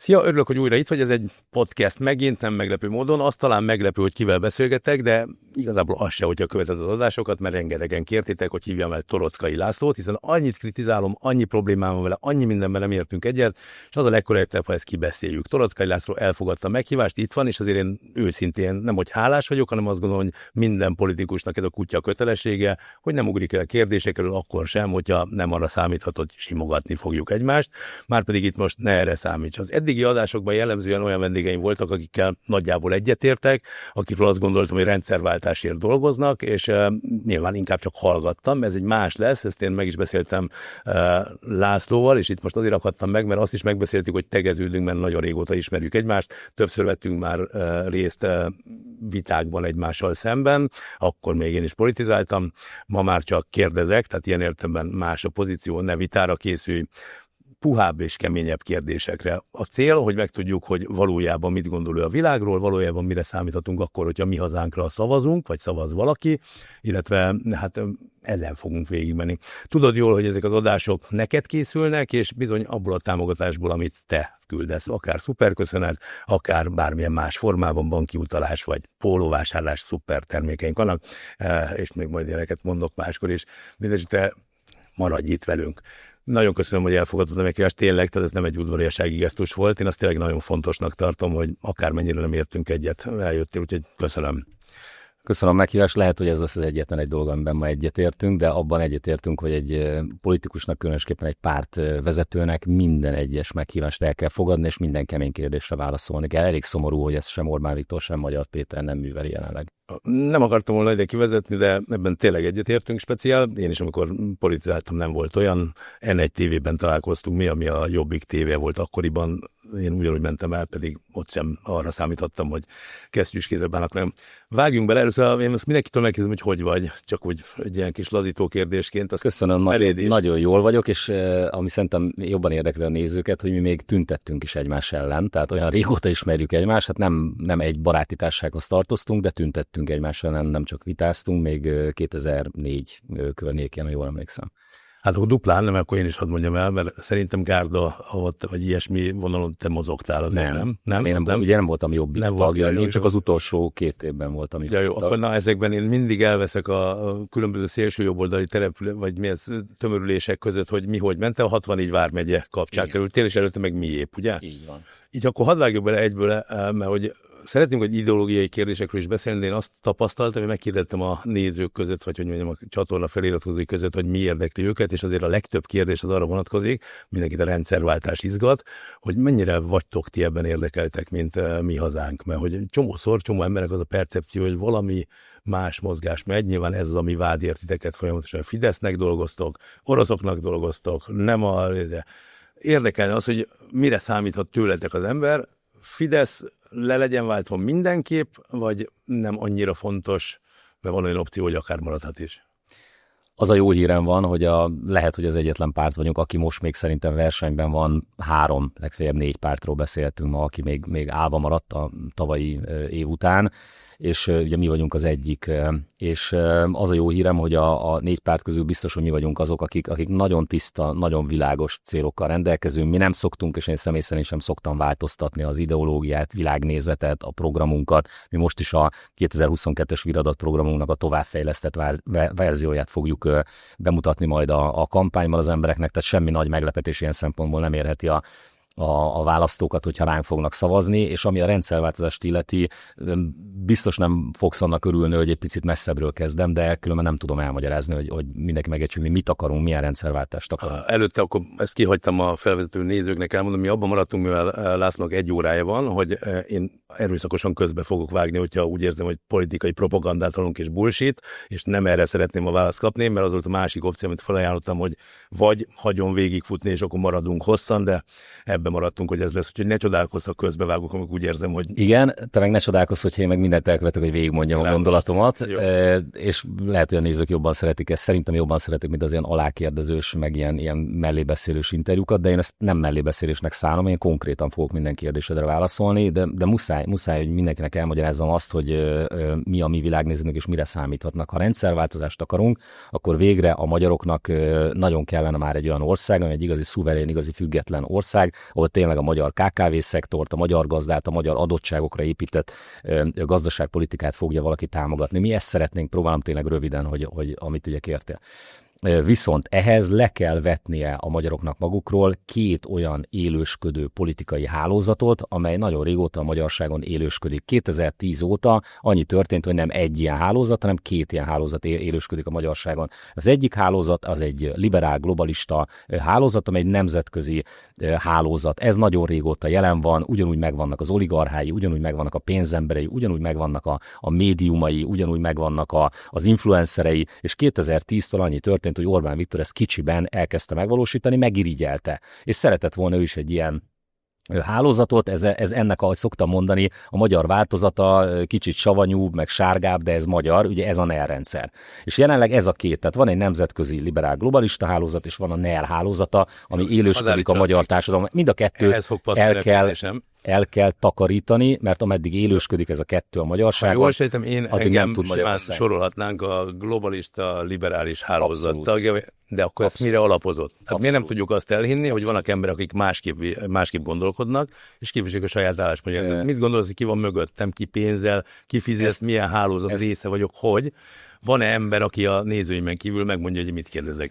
Szia, örülök, hogy újra itt vagy, ez egy podcast megint, nem meglepő módon. Azt talán meglepő, hogy kivel beszélgetek, de igazából az se, hogyha követed az adásokat, mert rengetegen kértétek, hogy hívjam el Toroczkai Lászlót, hiszen annyit kritizálom, annyi problémám van vele, annyi mindenben nem értünk egyet, és az a legkorrektebb, ha ezt kibeszéljük. Toroczkai László elfogadta a meghívást, itt van, és azért én őszintén nem, hogy hálás vagyok, hanem azt gondolom, hogy minden politikusnak ez a kutya kötelessége, hogy nem ugrik el kérdésekről akkor sem, hogyha nem arra számíthat, hogy simogatni fogjuk egymást. Márpedig itt most ne erre számíts. Az eddigi adásokban jellemzően olyan vendégeim voltak, akikkel nagyjából egyetértek, akikről azt gondoltam, hogy rendszerváltásért dolgoznak, és nyilván inkább csak hallgattam. Ez egy más lesz, ezt én meg is beszéltem Lászlóval, és itt most azért akadtam meg, mert azt is megbeszéltük, hogy tegeződünk, mert nagyon régóta ismerjük egymást, többször vettünk már részt vitákban egymással szemben, akkor még én is politizáltam, ma már csak kérdezek, tehát ilyen értelemben más a pozíció, ne vitára készülj, puhább és keményebb kérdésekre. A cél, hogy megtudjuk, hogy valójában mit gondol ő a világról, valójában mire számíthatunk akkor, hogyha mi hazánkra szavazunk, vagy szavaz valaki, illetve hát ezen fogunk végigmenni. Tudod jól, hogy ezek az adások neked készülnek, és bizony abból a támogatásból, amit te küldesz, akár szuperköszönet, akár bármilyen más formában, banki utalás, vagy pólóvásárlás, szuper termékeink vannak, és még majd ilyeneket mondok máskor is. Mindenesetre maradj itt velünk. Nagyon köszönöm, hogy elfogadtad a meghívást, tényleg, tehát ez nem egy udvariassági gesztus volt. Én azt tényleg nagyon fontosnak tartom, hogy akármennyire nem értünk egyet, eljöttél, úgyhogy köszönöm. Köszönöm a meghívást, lehet, hogy ez lesz az egyetlen egy dolog, amiben ma egyetértünk, de abban egyetértünk, hogy egy politikusnak, különösképpen egy párt vezetőnek minden egyes meghívást el kell fogadni, és minden kemény kérdésre válaszolni kell. Elég szomorú, hogy ezt sem Orbán Viktor, sem Magyar Péter nem műveli jelenleg. Nem akartam volna ide kivezetni, de ebben tényleg egyetértünk speciál. Én is, amikor politizáltam, nem volt olyan. N1 TV-ben találkoztunk mi, ami a Jobbik TV volt akkoriban. Én ugyanúgy mentem el, pedig ott sem arra számítottam, hogy kesztyűs kézzel bánnak velem. Vágjunk bele, először én ezt mindenkitől megkérdezem, hogy vagy, csak úgy egy ilyen kis lazító kérdésként. Köszönöm, nagyon jól vagyok, és ami szerintem jobban érdekli a nézőket, hogy mi még tüntettünk is egymás ellen, tehát olyan régóta ismerjük egymást, hát nem egy baráti társasághoz tartoztunk, de tüntettünk egymás ellen, nem csak vitáztunk, még 2004 környékén, jól emlékszem. Hát akkor duplán, nem, akkor én is hadd mondjam el, mert szerintem Gárda, vagy ilyesmi vonalon te mozogtál azért, nem? Én ugye nem voltam Jobbik tagja, én csak az utolsó 2 évben voltam. Ja, jó, akkor na, ezekben én mindig elveszek a különböző szélsőjobboldali vagy mi ez, tömörülések között, hogy mi hogy ment, a 64 vármegye kapcsán kerültél, és előtte meg miépp, ugye? Így van. Így akkor hadd vágjuk bele egyből, mert hogy szeretnénk, hogy ideológiai kérdésekről is beszélni, de én azt tapasztaltam, hogy megkérdettem a nézők között, vagy hogy mondjam, a csatorna feliratkozói között, hogy mi érdekli őket, és azért a legtöbb kérdés az arra vonatkozik, mindenkit a rendszerváltás izgat, hogy mennyire vagytok ti ebben érdekeltek, mint mi hazánk. Mert hogy csomó embernek az a percepció, hogy valami más mozgás megy, nyilván ez az, ami vád ért titeket folyamatosan. Fidesznek dolgoztok, oroszoknak dolgoztok, nem érdekelne az, hogy mire számíthat tőletek az ember, Fidesz le legyen váltva mindenképp, vagy nem annyira fontos, mert van olyan opció, hogy akár maradhat is. Az a jó hírem van, hogy lehet, hogy az egyetlen párt vagyunk, aki most még szerintem versenyben van, 3, legfeljebb 4 pártról beszéltünk ma, aki még állva maradt a tavalyi év után, és ugye mi vagyunk az egyik, és az a jó hírem, hogy a 4 párt közül biztos, hogy mi vagyunk azok, akik nagyon tiszta, nagyon világos célokkal rendelkezünk. Mi nem szoktunk, és én személy szerint sem szoktam változtatni az ideológiát, világnézetet, a programunkat. Mi most is a 2022-es Viradat programunknak a továbbfejlesztett verzióját fogjuk bemutatni majd a kampányban az embereknek, tehát semmi nagy meglepetés ilyen szempontból nem érheti a választókat, hogyha ránk fognak szavazni, és ami a rendszerváltozást illeti, biztos nem fogsz annak örülni, hogy egy picit messzebbről kezdem, de különben nem tudom elmagyarázni, hogy mindenki megértsen, mi mit akarunk, milyen rendszerváltást akarunk. Előtte akkor ezt kihagytam a felvezető nézőknek, elmondom, mi abban maradtunk, mivel Lászlónak 1 órája van, hogy én erőszakosan közbe fogok vágni, hogyha úgy érzem, hogy politikai propagandát hallunk és bullshit, és nem erre szeretném a választ kapni, mert az volt a másik opció, amit felajánlottam, hogy vagy hagyom végigfutni, és akkor maradunk hosszan, de ebben maradtunk, hogy ez lesz, úgyhogy ne csodálkozz, ha közbevágok, amikor úgy érzem, hogy... Igen, te meg ne csodálkozz, hogyha én meg minden mindent elkövetek, hogy végigmondjam a gondolatomat, és lehet, hogy a nézők jobban szeretik ezt. Szerintem jobban szeretik, mint az ilyen alákérdezős, meg ilyen mellébeszélős interjúkat, de én ezt nem mellébeszélésnek szánom, én konkrétan fogok minden kérdésedre válaszolni, de muszáj, hogy mindenkinek elmagyarázzam azt, hogy mi a mi világnézetünk, és mire számíthatnak. Ha rendszerváltozást akarunk, akkor végre a magyaroknak nagyon kellene már egy olyan ország, egy igazi szuverén, igazi független ország, ahol tényleg a magyar KKV-szektort, a magyar gazdát, a magyar adottságokra épített gazdaságpolitikát fogja valaki támogatni. Mi ezt szeretnénk, próbálom tényleg röviden, hogy amit ugye kértél. Viszont ehhez le kell vetnie a magyaroknak magukról 2 olyan élősködő politikai hálózatot, amely nagyon régóta a magyarságon élősködik. 2010 óta annyi történt, hogy nem egy ilyen hálózat, hanem 2 ilyen hálózat élősködik a magyarságon. Az egyik hálózat az egy liberál, globalista hálózat, amely egy nemzetközi hálózat. Ez nagyon régóta jelen van, ugyanúgy megvannak az oligarchái, ugyanúgy megvannak a pénzemberei, ugyanúgy megvannak a médiumai, ugyanúgy megvannak az influencerei, és 2010-től annyi történt, hogy Orbán Viktor ezt kicsiben elkezdte megvalósítani, megirigyelte. És szeretett volna ő is egy ilyen hálózatot, ez ennek, ahogy szoktam mondani, a magyar változata kicsit savanyúbb, meg sárgább, de ez magyar, ugye ez a NER rendszer. És jelenleg ez a 2, tehát van egy nemzetközi liberál globalista hálózat, és van a NER hálózata, ami élősködik a magyar társadalom. Mind a 2 el kell takarítani, mert ameddig élősködik ez a 2 a magyarságon, jól sejtem, engem nem sorolhatnánk a globalista, liberális hálózat tagja, de akkor ezt mire alapozott? Hát miért nem tudjuk azt elhinni, hogy vannak emberek, akik másképp gondolkodnak, és képviselik a saját álláspontjukat. Mit gondolsz, ki van mögöttem, ki pénzzel, ki fizet, milyen hálózat része vagyok, hogy? Van-e ember, aki a nézőimen kívül megmondja, hogy mit kérdezek?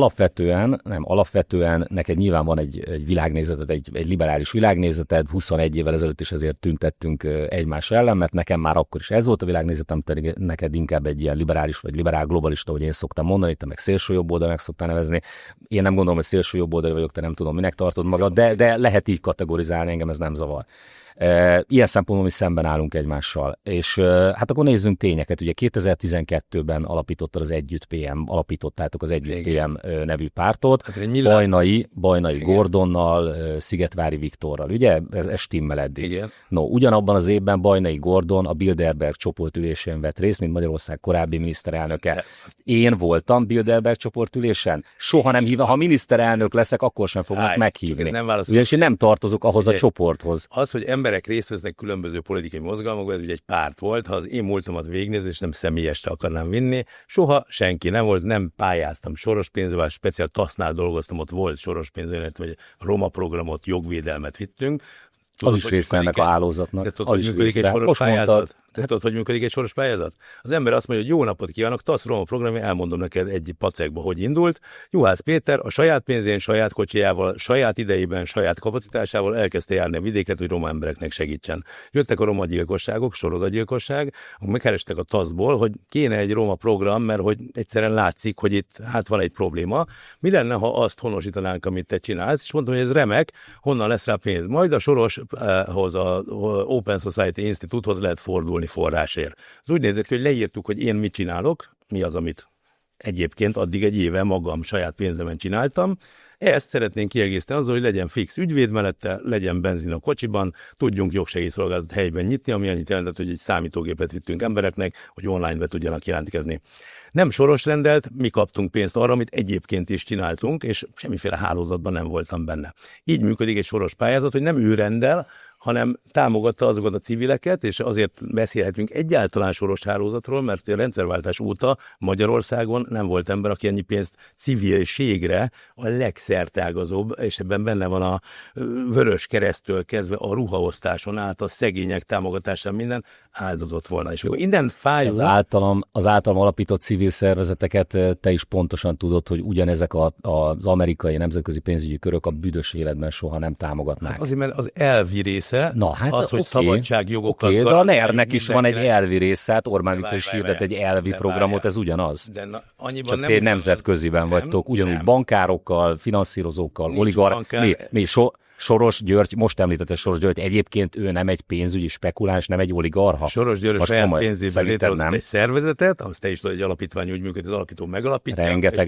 Alapvetően neked nyilván van egy világnézeted, egy liberális világnézeted, 21 évvel ezelőtt is ezért tüntettünk egymás ellen, mert nekem már akkor is ez volt a világnézetem, neked inkább egy ilyen liberális vagy liberál globalista, hogy én szoktam mondani, te meg szélső jobboldalnak szoktál nevezni. Én nem gondolom, hogy szélső jobboldali vagyok, te nem tudom, minek tartod magad, de lehet így kategorizálni, engem ez nem zavar. Ilyen szempontból mi szemben állunk egymással. És hát akkor nézzünk tényeket. Ugye 2012-ben alapítottad az Együtt PM, alapítottátok az Együtt PM nevű pártot. Hát Bajnai Gordonnal, Szigetvári Viktorral. Ugye? Ez stimmel eddig. Igen. No, ugyanabban az évben Bajnai Gordon a Bilderberg csoportülésén vett részt, mint Magyarország korábbi miniszterelnöke. Én voltam Bilderberg csoportülésen. Soha nem hívva. Ha miniszterelnök leszek, akkor sem fognak meghívni. Ugyanis én nem tartozok ahhoz a csoporthoz. Az, hogy emberek részt vesznek különböző politikai mozgalmakban, ez ugye egy párt volt, ha az én múltamat végignéz, és nem személyesre akarnám vinni, soha senki nem volt, nem pályáztam soros pénzzel, speciál TASZ-nál dolgoztam, ott volt soros pénzzel, vagy Roma programot, jogvédelmet vittünk. Az is része ennek a hálózatnak. De tudod, hogy működik egy soros pályázat? Tudod, hogy működik egy soros pályázat? Az ember azt mondja, hogy jó napot kívánok, TASZ Roma programja, elmondom neked egy pacekba, hogy indult. Juhász Péter a saját pénzén, saját kocsijával, saját idejében, saját kapacitásával elkezdte járni a vidéket, hogy roma embereknek segítsen. Jöttek a roma gyilkosságok, sorozatgyilkosság, megkerestek a TASZ-ból, hogy kéne egy roma program, mert hogy egyszerűen látszik, hogy itt hát van egy probléma. Mi lenne, ha azt honosítanánk, amit te csinálsz? És mondtam, hogy ez remek, honnan lesz rá pénz? Majd a Soroshoz, a Open Society Institute-hoz lehet fordulni forrásért. Az úgy nézett ki, hogy leírtuk, hogy én mit csinálok, mi az, amit egyébként addig egy éve magam saját pénzemen csináltam. Ezt szeretnénk kiegészíteni azzal, hogy legyen fix ügyvéd mellette, legyen benzin a kocsiban, tudjunk jogsegélyszolgáltatót helyben nyitni, ami annyit jelentett, hogy egy számítógépet vittünk embereknek, hogy online be tudjanak jelentkezni. Nem soros rendelt, mi kaptunk pénzt arra, amit egyébként is csináltunk, és semmiféle hálózatban nem voltam benne. Így működik egy soros pályázat, hogy nem ő rendel, hanem támogatta azokat a civileket, és azért beszélhetünk egyáltalán soros hálózatról, mert a rendszerváltás óta Magyarországon nem volt ember, aki ennyi pénzt civilségre, a legszertágazóbb, és ebben benne van a Vörös Kereszttől kezdve a ruhaosztáson át, a szegények támogatásán minden áldozott volna. És innen fájó. Az általam alapított civil szervezeteket te is pontosan tudod, hogy ugyanezek az amerikai nemzetközi pénzügyi körök a büdös életben soha nem támogatnák. Hát azért, mert az elvi része, az, hogy szabadságjogokat de a NER-nek is van egy elvi része, hát Orbán Viktor is hirdet egy elvi programot, ez ugyanaz. Csak ti nemzetköziben vagytok, ugyanúgy bankárokkal, finanszírozókkal, Soros György, most említette Soros György, egyébként ő nem egy pénzügyi spekuláns, nem egy oligarha. Soros György saját pénzéből létrehozott egy szervezetet, ahhoz te is tudod, egy alapítvány úgy működik, az alapító megalapítja.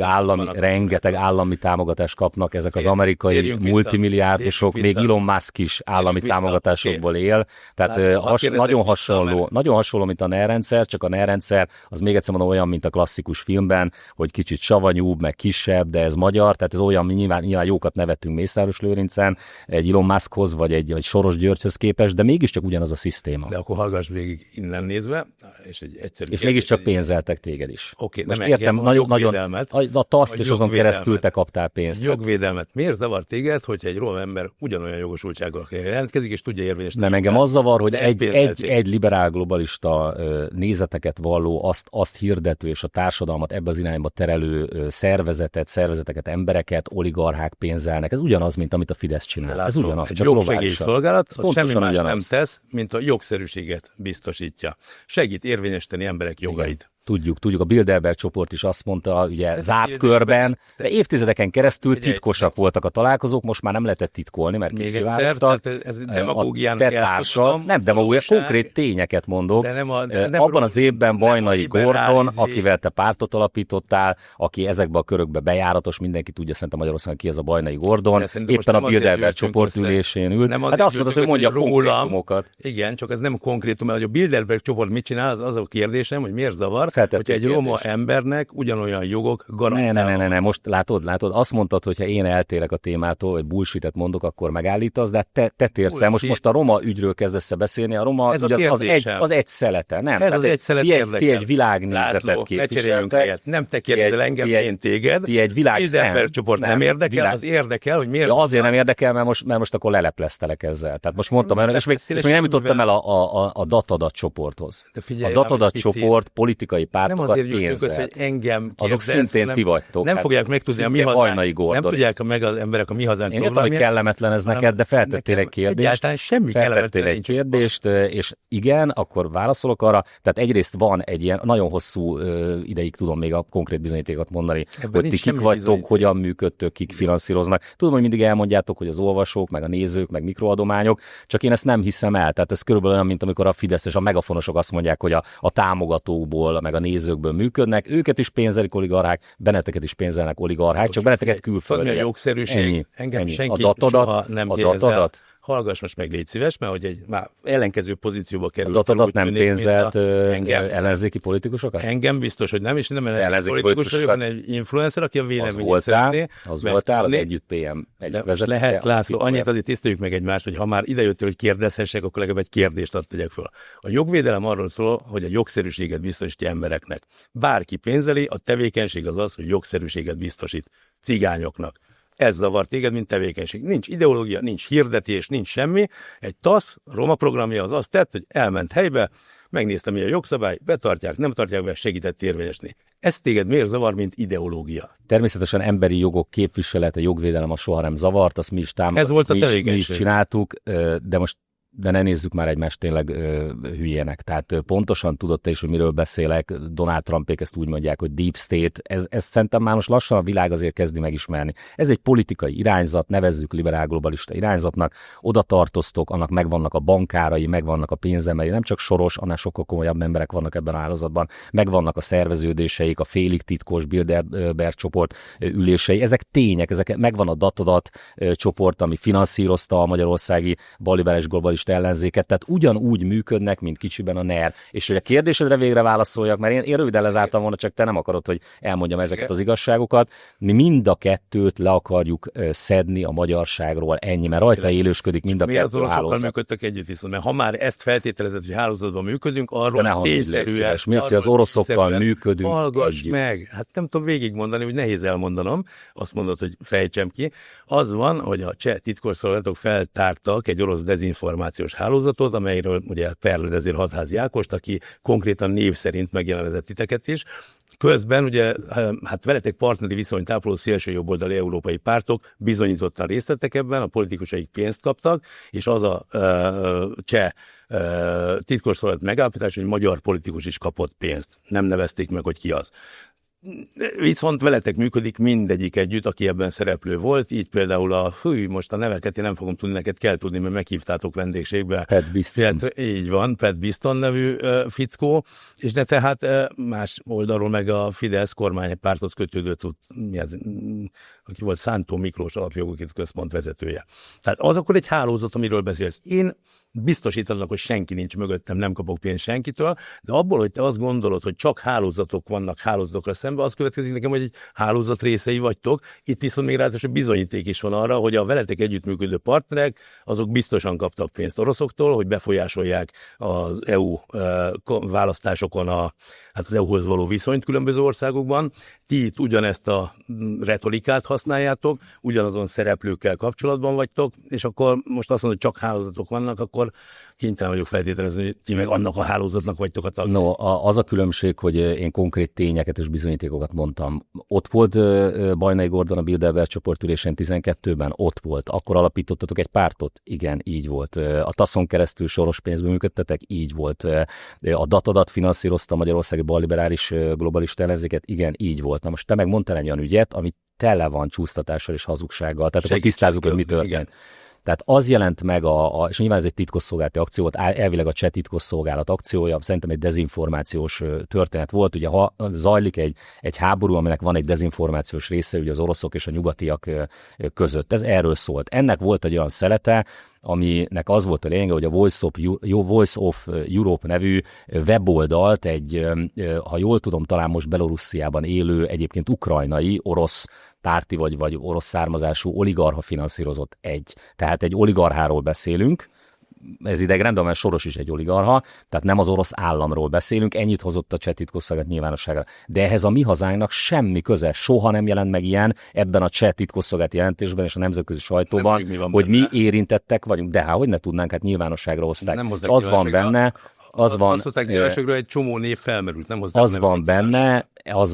Rengeteg állami támogatást kapnak ezek az amerikai multimilliárdosok, még Elon Musk is állami támogatásokból él. Tehát nagyon hasonló, mint a NER rendszer, csak a NER rendszer az még egyszer mondom olyan, mint a klasszikus filmben, hogy kicsit savanyúbb, meg kisebb, de ez magyar, tehát ez olyan, nyilván jókat nevettünk Mészáros Lőrincen, egy Elon Muskhoz, vagy egy Soros Györgyhöz képest, de mégiscsak ugyanaz a szisztéma. De akkor hallgass végig innen nézve, és egy egyszerű és mégiscsak pénzeltek téged is. Oké, most értem, nagyon a TASZ-t és azon keresztül te kaptál pénzt. Jogvédelmet. Miért zavar téged, hogyha egy roma ember ugyanolyan jogosultsággal jelentkezik, és tudja érvényesíteni? Nem, engem az zavar, hogy egy liberál globalista nézeteket valló, azt hirdető és a társadalmat ebbe az irányba terelő szervezeteket, embereket, oligarchák pénzelnek. Ez ugyanaz, mint amit a Fidesz csinál. Ez ugyanaz, egy csak jogsegélyszolgálat az semmi más ugyanaz. nem tesz, mint a jogszerűséget biztosítja. Segít érvényesíteni emberek jogait. Tudjuk, a Bilderberg csoport is azt mondta, ugye zárt körben, de évtizedeken keresztül titkosak voltak a találkozók, most már nem lehetett titkolni, mert kiszivárogtak. Ez demagógiának elfogadom. Nem demagógia, konkrét tényeket mondok. De nem abban az évben Bajnai Gordon, akivel te pártot alapítottál, aki ezekbe a körökbe bejáratos, mindenki tudja szerintem Magyarországon ki az a Bajnai Gordon, éppen a Bilderberg csoport ülésén ült. Hát azt mondod, hogy mondja konkrétumokat. Igen, csak ez nem konkrétum, mert a Bilderberg csoport mit csinál, az a kérdésem, hogy miért zavar, hogyha egy roma embernek ugyanolyan jogok garantálnak. Ne, most látod, azt mondtad, hogyha én eltérek a témától, vagy bullshit-et mondok, akkor megállítasz, de te térsz el. Most a roma ügyről kezdesz beszélni, a roma ügy az egy szelete, nem? Ez az egy szelet érdekel. Ti egy világnézetet képviseltek. Nem te kérdezel engem, én téged. Ti egy Bilderberg csoport nem érdekel, az érdekel, hogy miért. Azért nem érdekel, mert most akkor lelepleztelek ezzel. Tehát most mondtam, és még nem jutottam el a Datadat csoporthoz. A Datadat csoport politikai pártokat pénzelt. Hogy engem azok szintén ti vagytok. Nem fogják megtudni a mi hazánk. Nem tudják meg az emberek a mi hazánk. Én értem, hogy kellemetlen ez neked, de feltettél egy kérdést. Egyáltalán semmi kellemetlen egy kérdést, és igen, akkor válaszolok arra. Tehát egyrészt van egy ilyen nagyon hosszú ideig tudom még a konkrét bizonyítékot mondani, hogy ti kik vagytok, hogyan működtök, kik finanszíroznak. Tudom, hogy mindig elmondjátok, hogy az olvasók, meg a nézők, meg mikroadományok, csak én ezt nem hiszem el. Tehát ez körülbelül olyan, mint amikor a Fidesz és a megafonosok azt mondják, hogy a támogatókból, meg a nézőkből működnek, őket is pénzelik oligarchák, benneteket is pénzelnek oligarchák, csak benneteket külföldiek. A jogszerűség. Engem senki soha nem datadat. Hallgass most meg, légy szíves, mert hogy egy már ellenkező pozícióba került. A Datadat nem pénzelt ellenzéki politikusokat? Engem biztos, hogy nem, és nem ellenzéki politikus vagyok, hanem egy influencer, aki a véleményét szeretné. Az voltál, az Együtt PM vezetője. Lehet, László, annyit azért tiszteljük meg egymást, hogy ha már idejöttél, hogy kérdezhessek, akkor legalább egy kérdést add tegyek föl. A jogvédelem arról szól, hogy a jogszerűséget biztosítja embereknek. Bárki pénzeli, a tevékenység az, hogy jogszerűséget biztosít cigányoknak. Ez zavar téged, mint tevékenység. Nincs ideológia, nincs hirdetés, nincs semmi. Egy TASZ roma programja az azt tett, hogy elment helybe, megnézte, mi a jogszabály, betartják, nem tartják be, segített érvényesni. Ez téged miért zavar, mint ideológia? Természetesen emberi jogok képviselete, jogvédelem az soha nem zavart, azt mi is támogatjuk. Ez volt a tevékenység. Mi is csináltuk, de ne nézzük már egymást tényleg hülyének. Tehát pontosan tudod te is, hogy miről beszélek. Donald Trumpék ezt úgy mondják, hogy deep state. Ez szerintem már most lassan a világ azért kezdi megismerni. Ez egy politikai irányzat, nevezzük liberál globalista irányzatnak. Oda tartoztok, annak megvannak a bankárai, megvannak a pénzemei, nem csak Soros, annál sokkal komolyabb emberek vannak ebben a hálózatban. Megvannak a szerveződéseik, a félig titkos Bilderberg csoport ülései. Ezek tények, megvan a Datadat csoport, ami finanszírozta a magyarországi balliberális globalista ellenzéket, tehát ugyanúgy működnek, mint kicsiben a NER. És hogy a kérdésedre végre válaszoljak, mert én röviden lezártam volna, csak te nem akarod, hogy elmondjam ezeket az igazságokat. Mi mind a kettőt le akarjuk szedni a magyarságról, ennyi, mert rajta élősködik mind a kettő hálózat. Működtök együtt viszont, mert ha már ezt feltételezett, hogy hálózatban működünk, arról tényszerűen. Mi az, hogy az oroszokkal működünk? Hallgass meg! Hát nem tudom végigmondani, hogy nehéz elmondanom. Azt mondod, hogy fejtsem ki. Az van, hogy a cseh titkosszolgálatok feltártak egy orosz dezinformációs hálózatot, amelyről ugye perledezér Hatházi Ákost, aki konkrétan név szerint megjelenvezett titeket is. Közben ugye, hát veletek partneri viszonyt ápoló szélsőjobboldali európai pártok bizonyítottan részt vettek ebben, a politikusaik pénzt kaptak, és az a cseh titkosszolgálat megállapítás, hogy magyar politikus is kapott pénzt. Nem nevezték meg, hogy ki az. Viszont veletek működik mindegyik együtt, aki ebben szereplő volt, így például most a neveket én nem fogom tudni, neked kell tudni, mert meghívtátok vendégségbe. Pat Biston. Így van, Pat Biston nevű fickó, és de tehát más oldalról meg a Fidesz kormánypárthoz kötődő aki volt Szántó Miklós Alapjogi Központ vezetője. Tehát az akkor egy hálózat, amiről beszélsz. Én biztosítanak, hogy senki nincs mögöttem, nem kapok pénzt senkitől, de abból, hogy te azt gondolod, hogy csak hálózatok vannak hálózatokra szemben, az következik nekem, hogy egy hálózat részei vagytok. Itt viszont még ráadásul bizonyíték is van arra, hogy a veletek együttműködő partnerek, azok biztosan kaptak pénzt oroszoktól, hogy befolyásolják az EU választásokon az EU-hoz való viszonyt különböző országokban. Ti itt ugyanezt a retorikát használjátok, ugyanazon szereplőkkel kapcsolatban vagytok, és akkor most azt mondod, hogy csak hálózatok vannak, akkor kénytelen vagyok feltételezni, hogy ti meg annak a hálózatnak vagytok a tagja. No, az a különbség, hogy én konkrét tényeket és bizonyítékokat mondtam. Ott volt Bajnai Gordon a Bilderberg csoportülésén 12-ben? Ott volt. Akkor alapítottatok egy pártot? Igen, így volt. A TASZ-on keresztül soros pénzből működtetek? Így volt. A Datadat finanszírozta a magyarországi balliberális globalista ellenzéket? Igen, így volt. Na most te meg mondtál egy olyan ügyet, ami tele van csúsztatással és hazugsággal. Tehát akkor tisztázzuk, hogy mi történt. Igen. Tehát az jelent meg, és nyilván ez egy titkosszolgálati akció volt, elvileg a cseh titkosszolgálat akciója, szerintem egy dezinformációs történet volt. Ugye ha zajlik egy háború, aminek van egy dezinformációs része, ugye az oroszok és a nyugatiak között. Ez erről szólt. Ennek volt egy olyan szelete, aminek az volt a lényege, hogy a Voice of Europe nevű weboldalt ha jól tudom, talán most Belorussziában élő, egyébként ukrajnai, orosz párti vagy orosz származású oligarcha finanszírozott Tehát egy oligarcháról beszélünk, ez idegrendben, mert Soros is egy oligarcha, tehát nem az orosz államról beszélünk, ennyit hozott a cseh titkosszolgálat nyilvánosságra. De ehhez a mi hazánknak semmi köze, soha nem jelent meg ilyen ebben a cseh titkosszolgálati jelentésben és a nemzetközi sajtóban, hogy mi érintettek vagyunk. De hogy ne tudnánk, hát nyilvánosságra hozták. Az van benne, azt hozták nyilvánosságra, egy csomó név felmerült, nem hozták. Az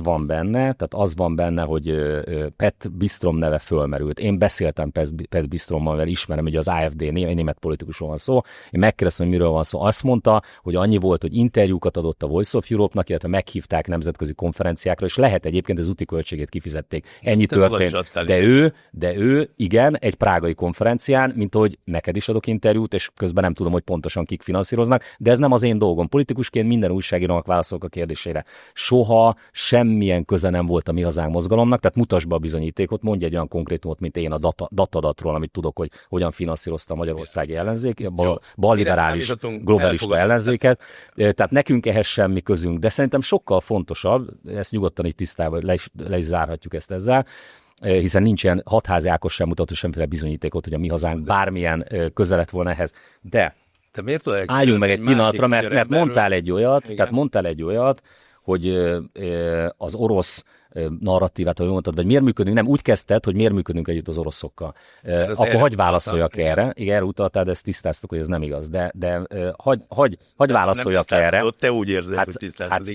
van benne, hogy Pat Bistrom neve fölmerült. Én beszéltem Pat Bistrommal, mert ismerem, hogy az AfD német politikusról van szó. Én megkérdeztem, hogy miről van szó. Azt mondta, hogy annyi volt, hogy interjúkat adott a Voice of Europe-nak, illetve meghívták nemzetközi konferenciákra, és lehet egyébként az úti költségét kifizették. Ennyi történt. De ő, igen, egy prágai konferencián, mint hogy neked is adok interjút, és közben nem tudom, hogy pontosan kik finanszíroznak, de ez nem az én dolgom. Politikusként minden újságírónak válaszolok a kérdésére. Soha semmilyen köze nem volt a mi hazánk mozgalomnak, tehát mutasd be a bizonyítékot, mondj egy olyan konkrétumot, mint én a datadatról, amit tudok, hogy hogyan finanszírozta a magyarországi ellenzék, balliberális globalista ellenzéket. Tehát nekünk ehhez semmi közünk, de szerintem sokkal fontosabb, ezt nyugodtan így tisztában, le is zárhatjuk ezt ezzel, hiszen nincs ilyen Hatházi Ákos sem mutató semmiféle bizonyítékot, hogy a mi hazánk bármilyen köze lett volna ehhez. De álljunk meg egy pillanatra, mert mondtál egy olyat, hogy az orosz narratívát, ahogy mondtad, vagy miért működünk, nem úgy kezdted, hogy miért működünk együtt az oroszokkal. Akkor hagyj válaszoljak erre. Igen, erre utaltál, de ezt tisztáztuk, hogy ez nem igaz. De hagyj válaszoljak erre. Te úgy érzed, hogy tisztáztad,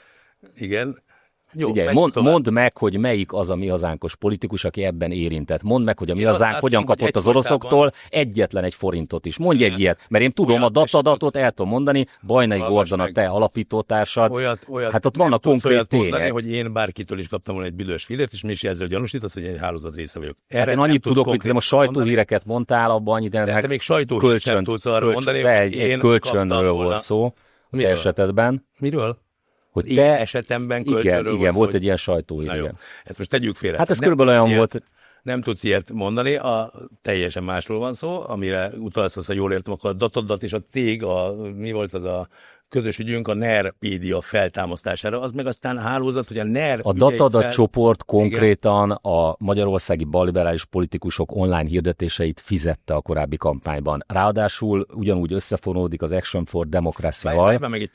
igen. Jó, mondd meg, hogy melyik az a mi hazánkos politikus, aki ebben érintett. Mondd meg, hogy a mi hazánk hogyan kapott az oroszoktól egyetlen egy forintot is. Mondj egy ilyet, mert én tudom, a datadatot el tudom mondani, Bajnai Gordon a te alapítótársad. Hát ott vannak konkrét tények. Mondani, hogy én bárkitől is kaptam volna egy büdös fillért, és mi is ezzel gyanúsítasz, hogy egy hálózat része vagyok. Erre én annyit tudok, hogy te most sajtóhíreket mondtál, abban annyit, de te még sajtóhírt sem tudsz arra mondani, hogy egy kölcsönről volt szó esetedben. Miről? Hogy én esetemben kölcsönről igen, volt egy ilyen sajtóhír. Igen. Ezt most tegyük félre. Hát ez körülbelül olyan volt. Nem tudsz ilyet mondani, teljesen másról van szó, amire utalsz, ha jól értem, akkor a Datadat és a cég, mi volt az a közös ügyünk a NER-pédia feltámasztására, az meg aztán a hálózat, hogy a NER... A Datadat csoport konkrétan a magyarországi balliberális politikusok online hirdetéseit fizette a korábbi kampányban. Ráadásul ugyanúgy összefonódik az Action for Democracy-val,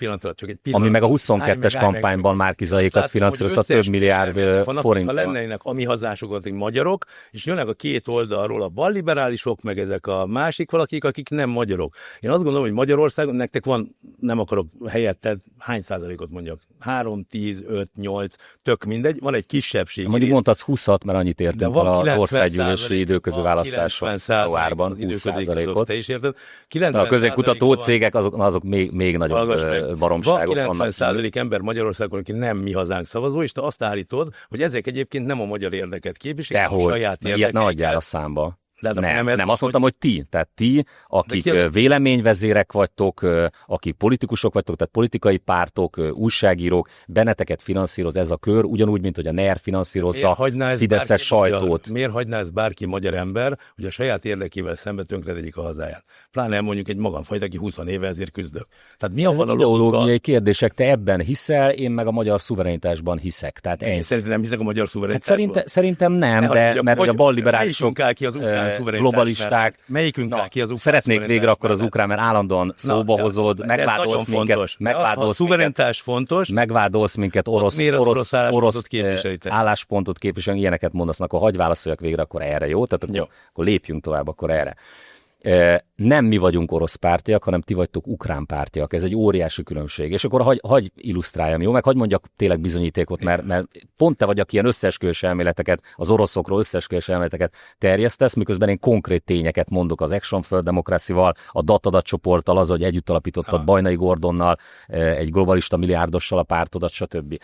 ami meg a 22-es kampányban Márki-Zayékat finanszírozta több milliárd forinttal. Ha lennének a mi hazásokat, hogy magyarok, és jönnek a két oldalról a balliberálisok, meg ezek a másik valakik, akik nem magyarok. Én azt gondolom, hogy Magyarországon nektek van, nem akarok tudok helyetted hány százalékot mondjak? 3, 10, 5, 8, tök mindegy. Van egy kisebbségi mondjuk rész. mondhatsz 20-at, mert annyit értünk az országgyűlési időközi választáson februárban, 20%-ot. Te is érted? A középkutató cégek azok még nagyobb baromságok vannak. 90% ember Magyarországon, aki nem mi hazánk szavazó, és te azt állítod, hogy ezek egyébként nem a magyar érdeket képviselik, a saját érdekeiket. Ilyet ne adjál a számba. Nem, azt mondtam, hogy hogy ti. Tehát ti, akik véleményvezérek vagytok, akik politikusok vagytok, tehát politikai pártok, újságírók, benneteket finanszíroz ez a kör, ugyanúgy, mint hogy a NER finanszírozza a fideszes sajtót. Miért hagyná ez bárki magyar ember, hogy a saját érdekével szembe tönkretegyik a hazáját? Pláne mondjuk egy magamfajta, aki 20 éve ezért küzdök. Tehát mi a ideológiai kérdések, te ebben hiszel, én meg a magyar szuverenitásban hiszek. Tehát én szerintem nem hiszek a magyar szuverenitásban. Hát szerintem nem, mert hogy a balliberálisok globalisták. Melyikünk áll ki az ukrán szeretnék végre akkor az ukrán, mert állandóan szóba hozod, megvádolsz minket. A szuverenitás fontos. Megvádolsz minket orosz álláspontot képviselni, ilyeneket mondasz, akkor hagyj válaszoljak végre, akkor erre, jó? Tehát akkor lépjünk tovább, akkor erre. Nem mi vagyunk orosz pártiak, hanem ti vagytok ukrán pártiak. Ez egy óriási különbség. És akkor hagy illusztráljam, jó? Meg hagy mondjak tényleg bizonyítékot, mert pont te vagy, aki ilyen összeesküvés elméleteket, az oroszokról összeesküvés elméleteket terjesztesz, miközben én konkrét tényeket mondok az Action for Democracy-val, a Datadat csoporttal, az, hogy együtt alapítottad Bajnai Gordonnal, egy globalista milliárdossal a pártodat, stb.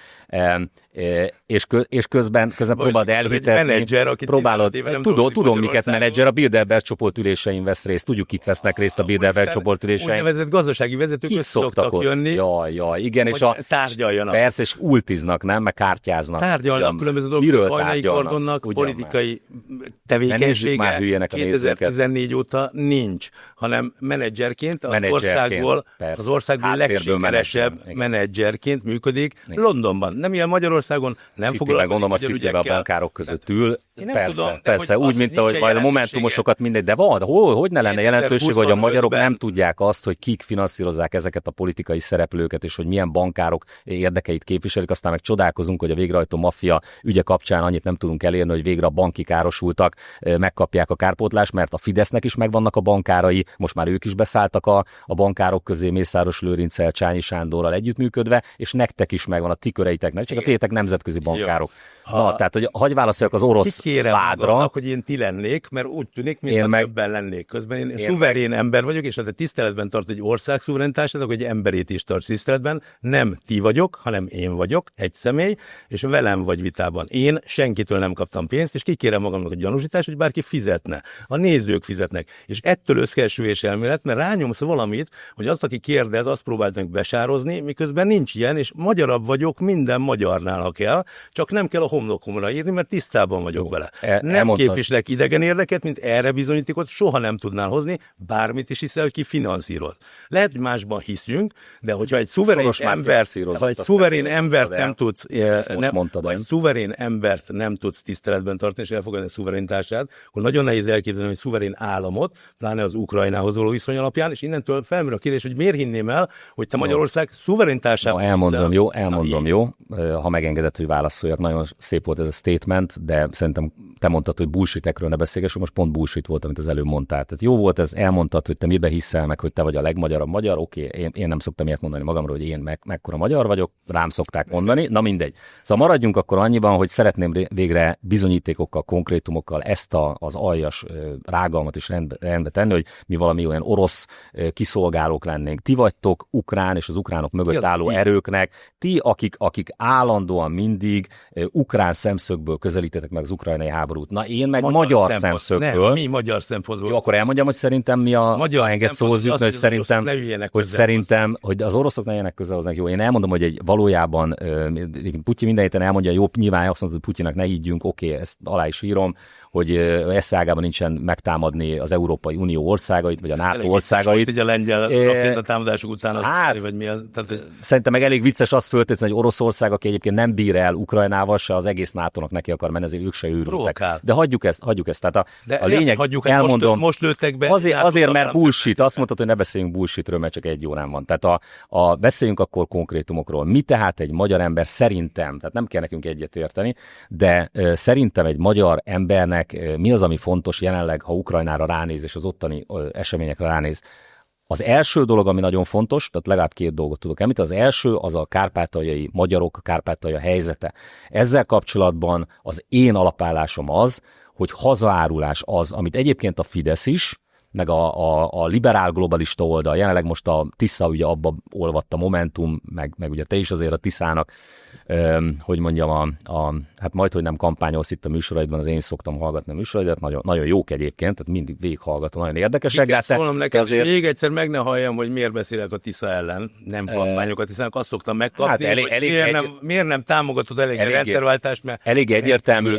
És közben próbálod elhitetni. Tudom, miket menedzser, a Bilderberg csoport ülésein vesz részt, tudjuk, kik vesznek részt a Bilderberg csoport ülésein. Úgynevezett gazdasági vezetők össze szoktak jönni. Jaj, igen, és tárgyaljanak. Persze, és ultiznak, nem? Meg kártyáznak. Tárgyalnak különböző dolgok. Bajnai Gordonnak politikai tevékenysége 2014 óta nincs, hanem menedzserként az országból legsikeresebb menedzserként működik Londonban. Nem ilyen Magyarországon, nem foglalkozik magyar ügyekkel. A bankárok között ül. Persze, úgy, mint ahogy majd a momentumosokat mindegy, de van, hogy ne lenne jelentőség, hogy a magyarok nem tudják azt, hogy kik finanszírozzák ezeket a politikai szereplőket, és hogy milyen bankárok érdekeit képviselik, aztán meg csodálkozunk, hogy a végrehajtó maffia ügye kapcsán annyit nem tudunk elérni, hogy végre a banki károsultak megkapják a kárpótlást, mert a Fidesznek is megvannak a bankárai, most már ők is beszálltak a bankárok közé, Mészáros Lőrinccel, Csányi Sándorral együttműködve, és nektek is megvan a ti köreiteknek, csak a tétek nemzetközi bankárok. Tehát, hogy hagyj válaszoljak az orosz vádra. Hogy én ti lennék, mert úgy tűnik, mintha többen lennék. Közben én szuverén ember vagyok, és ha te tiszteletben tart egy ország szuverenitását, akkor egy emberét is tart tiszteletben. Nem ti vagyok, hanem én vagyok, egy személy, és velem vagy vitában. Én senkitől nem kaptam pénzt, és kikérem magamnak a gyanúsítást, hogy bárki fizetne. A nézők fizetnek. És ettől összkeesküvés elmélet, mert rányomsz valamit, hogy azt, aki kérdez, azt próbáltak besározni, miközben nincs ilyen, és magyarabb vagyok minden magyarnál, ha kell, csak nem kell a homlokomra írni, mert tisztában vagyok vele. Nem képviselek idegen érdeket, mint erre bizonyítékot soha nem tudnál hozni, bármit is hiszel, hogy ki finanszíroz. Lehet, hogy másban hiszünk, de hogyha egy szuverén embert nem tudsz tiszteletben tartani, és elfogadni a szuverenitását, akkor nagyon nehéz elképzelni, hogy szuverén államot, pláne az Ukrajnához való viszony alapján, és innentől felmerül a kérdés, hogy miért hinném el, hogy te Magyarország szuverenitásában elmondom, jó? Ha megengedett, hogy válaszoljak, nagyon szép volt ez a statement, de szerintem te mondtad, hogy bullshitekről ne beszélgess, most pont bullshit volt, amit az előbb mondtál. Tehát jó volt ez, elmondtad, hogy te mibe hiszel, meg hogy te vagy a legmagyarabb magyar, oké, én nem szoktam ilyet mondani magamról, hogy én mekkora magyar vagyok, rám szokták mondani, na mindegy. Szóval maradjunk akkor annyiban, hogy szeretném végre bizonyítékokkal, konkrétumokkal ezt az aljas rágalmat is rendbe tenni, hogy mi valami olyan orosz kiszolgálók lennénk. Ti vagytok ukrán és az ukránok mögött álló erőknek, ti, akik állandóan mindig ukrán szemszögből közelítetek meg az ukrajnai háborút. Na én meg magyar szemszögből. Nem, mi magyar szempontból. Jó, akkor elmondjam, hogy szerintem mi a enged szóhoz jutni, hogy szerintem, hogy az oroszok ne jöjjenek közel hozzánk. Jó, én elmondom, hogy valójában Putyin minden héten elmondja, jó, nyilván azt mondta, hogy Putyinnak ne higgyünk, oké, ezt alá is írom, hogy SZÁ-gában nincsen megtámadni az Európai Unió országait, vagy a NATO országait. Most így a lengyel rakétatámadások után az, vagy mi az? Szerintem meg elég vicces azt föltéteni, hogy Oroszország, aki egyébként nem bír el Ukrajnával, se az egész NATO-nak neki akar menni, ezért ők se őrültek. De hagyjuk ezt. Tehát a lényeg, elmondom, most lőttek be. Azért, mert bullshit. Azt mondtad, hogy ne beszéljünk bullshitről, mert csak egy órán van. Tehát beszéljünk akkor konkrétumokról. Mi tehát egy magyar ember szerintem, tehát nem kell nekünk egyet érteni, de szerintem egy magyar embernek mi az, ami fontos jelenleg, ha Ukrajnára ránéz, és az ottani eseményekre ránéz, Az első dolog, ami nagyon fontos, tehát legalább 2 dolgot tudok említeni. Az első az a kárpátaljai magyarok, a Kárpátalja helyzete. Ezzel kapcsolatban az én alapállásom az, hogy hazaárulás az, amit egyébként a Fidesz is, meg a liberál globalista oldal, jelenleg most a Tisza ugye abba olvadt a Momentum, meg ugye te is azért a Tiszának, hogy mondjam, hát majd, hogy nem kampányolsz itt a műsoraidban, az én is szoktam hallgatni a műsoraidat, nagyon, nagyon jók egyébként, tehát mindig végighallgatom, nagyon érdekesek. Igen, szólom neked, azért... még egyszer meg ne halljam, hogy miért beszélek a Tisza ellen, nem kampányok a Tiszának, azt szoktam megkapni, hát miért nem támogatod elég a rendszerváltást, mert elég egyértelmű,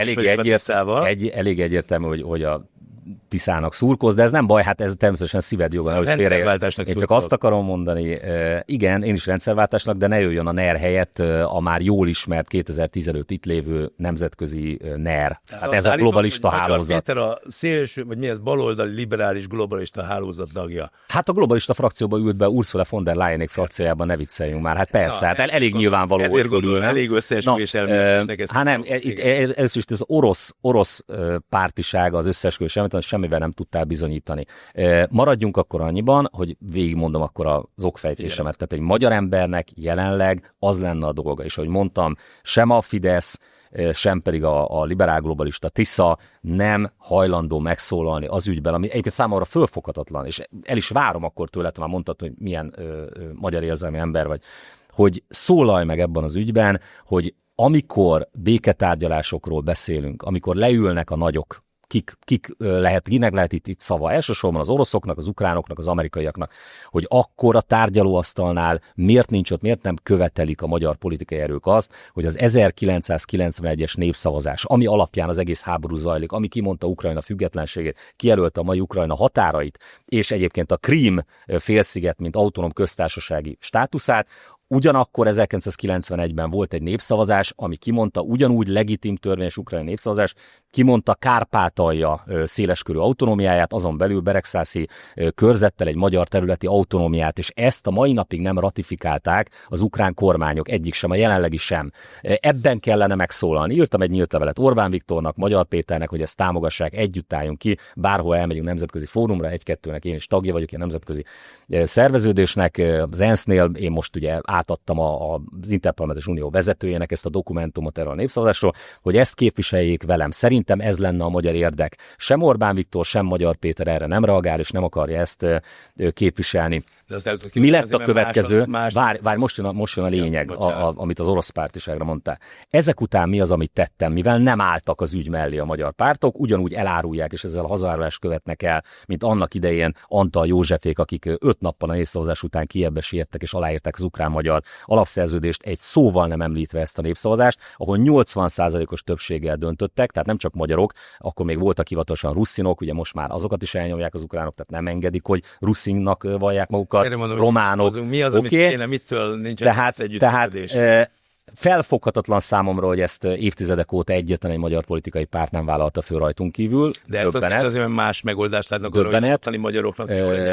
hogy a Tiszának szurkolsz, de ez nem baj, hát ez természetesen szíved joga, hogy félreérts. Én csak azt akarom mondani, igen, én is rendszerváltásnak, de ne jöjjön a NER helyett a már jól ismert 2010 előtt itt lévő nemzetközi NER. Tehát ez a globalista hálózat. Péter a szélső, vagy mi ez, baloldali liberális globalista hálózat tagja. Hát a globalista frakcióba ült be Ursula von der Leyenék frakciójában, ne vicceljünk már. Hát persze, hát elég nyilvánvaló, hogy fölülne. Elég összeesküvés elméletesnek ezt. Hát nem, először is az orosz pártiság az összeesküvés elmélet, semmivel nem tudtál bizonyítani. Maradjunk akkor annyiban, hogy végigmondom akkor az okfejtésemet. Tehát egy magyar embernek jelenleg az lenne a dolga, és ahogy mondtam, sem a Fidesz, sem pedig a liberál globalista Tisza nem hajlandó megszólalni az ügyben, ami egyébként számomra fölfoghatatlan, és el is várom akkor tőle, már mondtad, hogy milyen magyar érzelmi ember vagy, hogy szólalj meg ebben az ügyben, hogy amikor béketárgyalásokról beszélünk, amikor leülnek a nagyok, kinek lehet itt szava? Elsősorban az oroszoknak, az ukránoknak, az amerikaiaknak, hogy akkor a tárgyalóasztalnál miért nincs ott, miért nem követelik a magyar politikai erők azt, hogy az 1991-es népszavazás, ami alapján az egész háború zajlik, ami kimondta Ukrajna függetlenségét, kijelölte a mai Ukrajna határait, és egyébként a Krím félsziget, mint autonóm köztársasági státuszát, ugyanakkor 1991-ben volt egy népszavazás, ami kimondta, ugyanúgy legitim törvényes ukrajnai népszavazás, kimondta Kárpátalja széleskörű autonómiáját, azon belül Beregszászi körzettel egy magyar területi autonómiát, és ezt a mai napig nem ratifikálták az ukrán kormányok, egyik sem, a jelenlegi sem. Ebben kellene megszólalni. Írtam egy nyílt levelet Orbán Viktornak, Magyar Péternek, hogy ezt támogassák, együtt álljunk ki, bárhol elmegyünk nemzetközi fórumra, egy-kettőnek én is tagja vagyok a nemzetközi szerveződésnek, az ENSZ-nél én most ugye átadtam az Interparlamentes Unió vezetőjének ezt a dokumentumot erről a népszavazásról, hogy ezt képviseljék velem. Szerintem ez lenne a magyar érdek. Sem Orbán Viktor, sem Magyar Péter erre nem reagál, és nem akarja ezt képviselni. Mi lett a következő? Várj, most jön a lényeg, amit az orosz pártiságra mondtál. Ezek után mi az, amit tettem, mivel nem álltak az ügy mellé a magyar pártok, ugyanúgy elárulják, és ezzel a hazaárulást követnek el, mint annak idején Antal Józsefék, akik 5 nappal a népszavazás után Kijevbe siettek, és aláírták az ukrán-magyar alapszerződést, egy szóval nem említve ezt a népszavazást, ahol 80%-os többséggel döntöttek, tehát nem csak magyarok, akkor még voltak hivatalosan russzinok, ugye most már azokat is elnyomják az ukránok, tehát nem engedik, hogy russzinnak vallják magukat, románok. Mi az, amit kéne, mitől nincsen együttműködés? Tehát felfoghatatlan számomra, hogy ezt évtizedek óta egyetlen egy magyar politikai párt nem vállalta föl rajtunk kívül. De ez azért más megoldást látnak arra, hogy ottani magyaroknak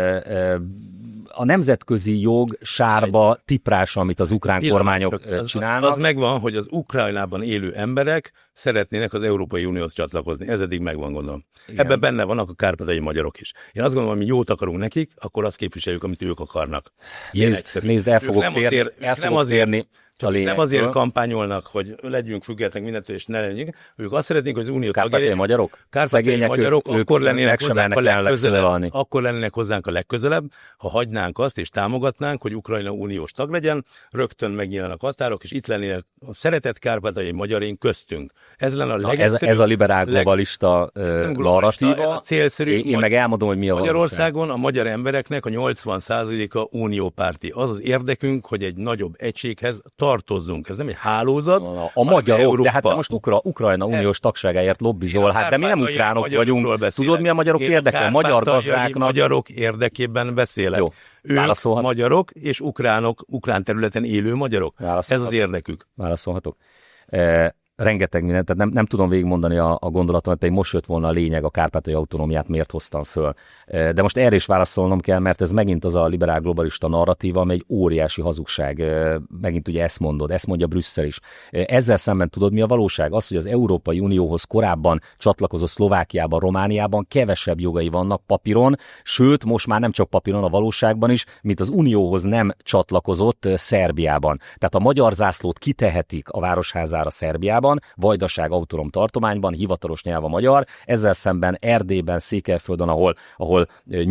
a nemzetközi jog sárba tiprása, amit az ukrán kormányok csinálnak. Az megvan, hogy az Ukrajnában élő emberek szeretnének az Európai Unióhoz csatlakozni. Ez eddig megvan, gondolom. Igen. Ebben benne vannak a kárpátaljai magyarok is. Én azt gondolom, hogy mi jót akarunk nekik, akkor azt képviseljük, amit ők akarnak. Nézd, el fogok térni. Nem azért kampányolnak, hogy legyünk függetlenek mindentől, és ne legyünk. Ők azt szeretnék, hogy az unió tagjai magyarok, szegények, magyarok, ők akkor lennének hozzánk a legközelebb, ha hagynánk azt és támogatnánk, hogy Ukrajna uniós tag legyen, rögtön megnyílnak határok, és itt lennének a szeretett kárpátaljai magyarink köztünk. Ez lenne a legegyszerűbb. Ez a liberál globalista narratíva. Ez a célszerű. Én meg elmondom, hogy mi a Magyarországon a magyar embereknek a 80%-a uniópárti. Az az érdekünk, hogy egy nagyobb egységhez tartozzunk. Ez nem egy hálózat. A magyarok, de hát most Ukrajna uniós tagságáért lobbizol, hát de mi nem ukránok vagyunk. Tudod, mi a magyarok érdeke? A magyar gazdáknak. Magyarok érdekében beszélek. Jó. Ők magyarok és ukránok, ukrán területen élő magyarok. Ez az érdekük. Válaszolhatok. rengeteg mindent, tehát nem tudom végigmondani a gondolatomat, pedig most jött volna a lényeg, a kárpátaljai autonómiát miért hoztam föl. De most erre is válaszolnom kell, mert ez megint az a liberál globalista narratíva, amely egy óriási hazugság. Megint ugye ezt mondod, ezt mondja Brüsszel is. Ezzel szemben tudod, mi a valóság? Az, hogy az Európai Unióhoz korábban csatlakozott Szlovákiában, Romániában kevesebb jogai vannak papíron, sőt, most már nem csak papíron, a valóságban is, mint az Unióhoz nem csatlakozott Szerbiában. Tehát a magyar zászlót kitehetik a Városházára Szerbiában, Vajdaság autonóm tartományban, hivatalos nyelv a magyar, ezzel szemben Erdélyben, Székelyföldön, ahol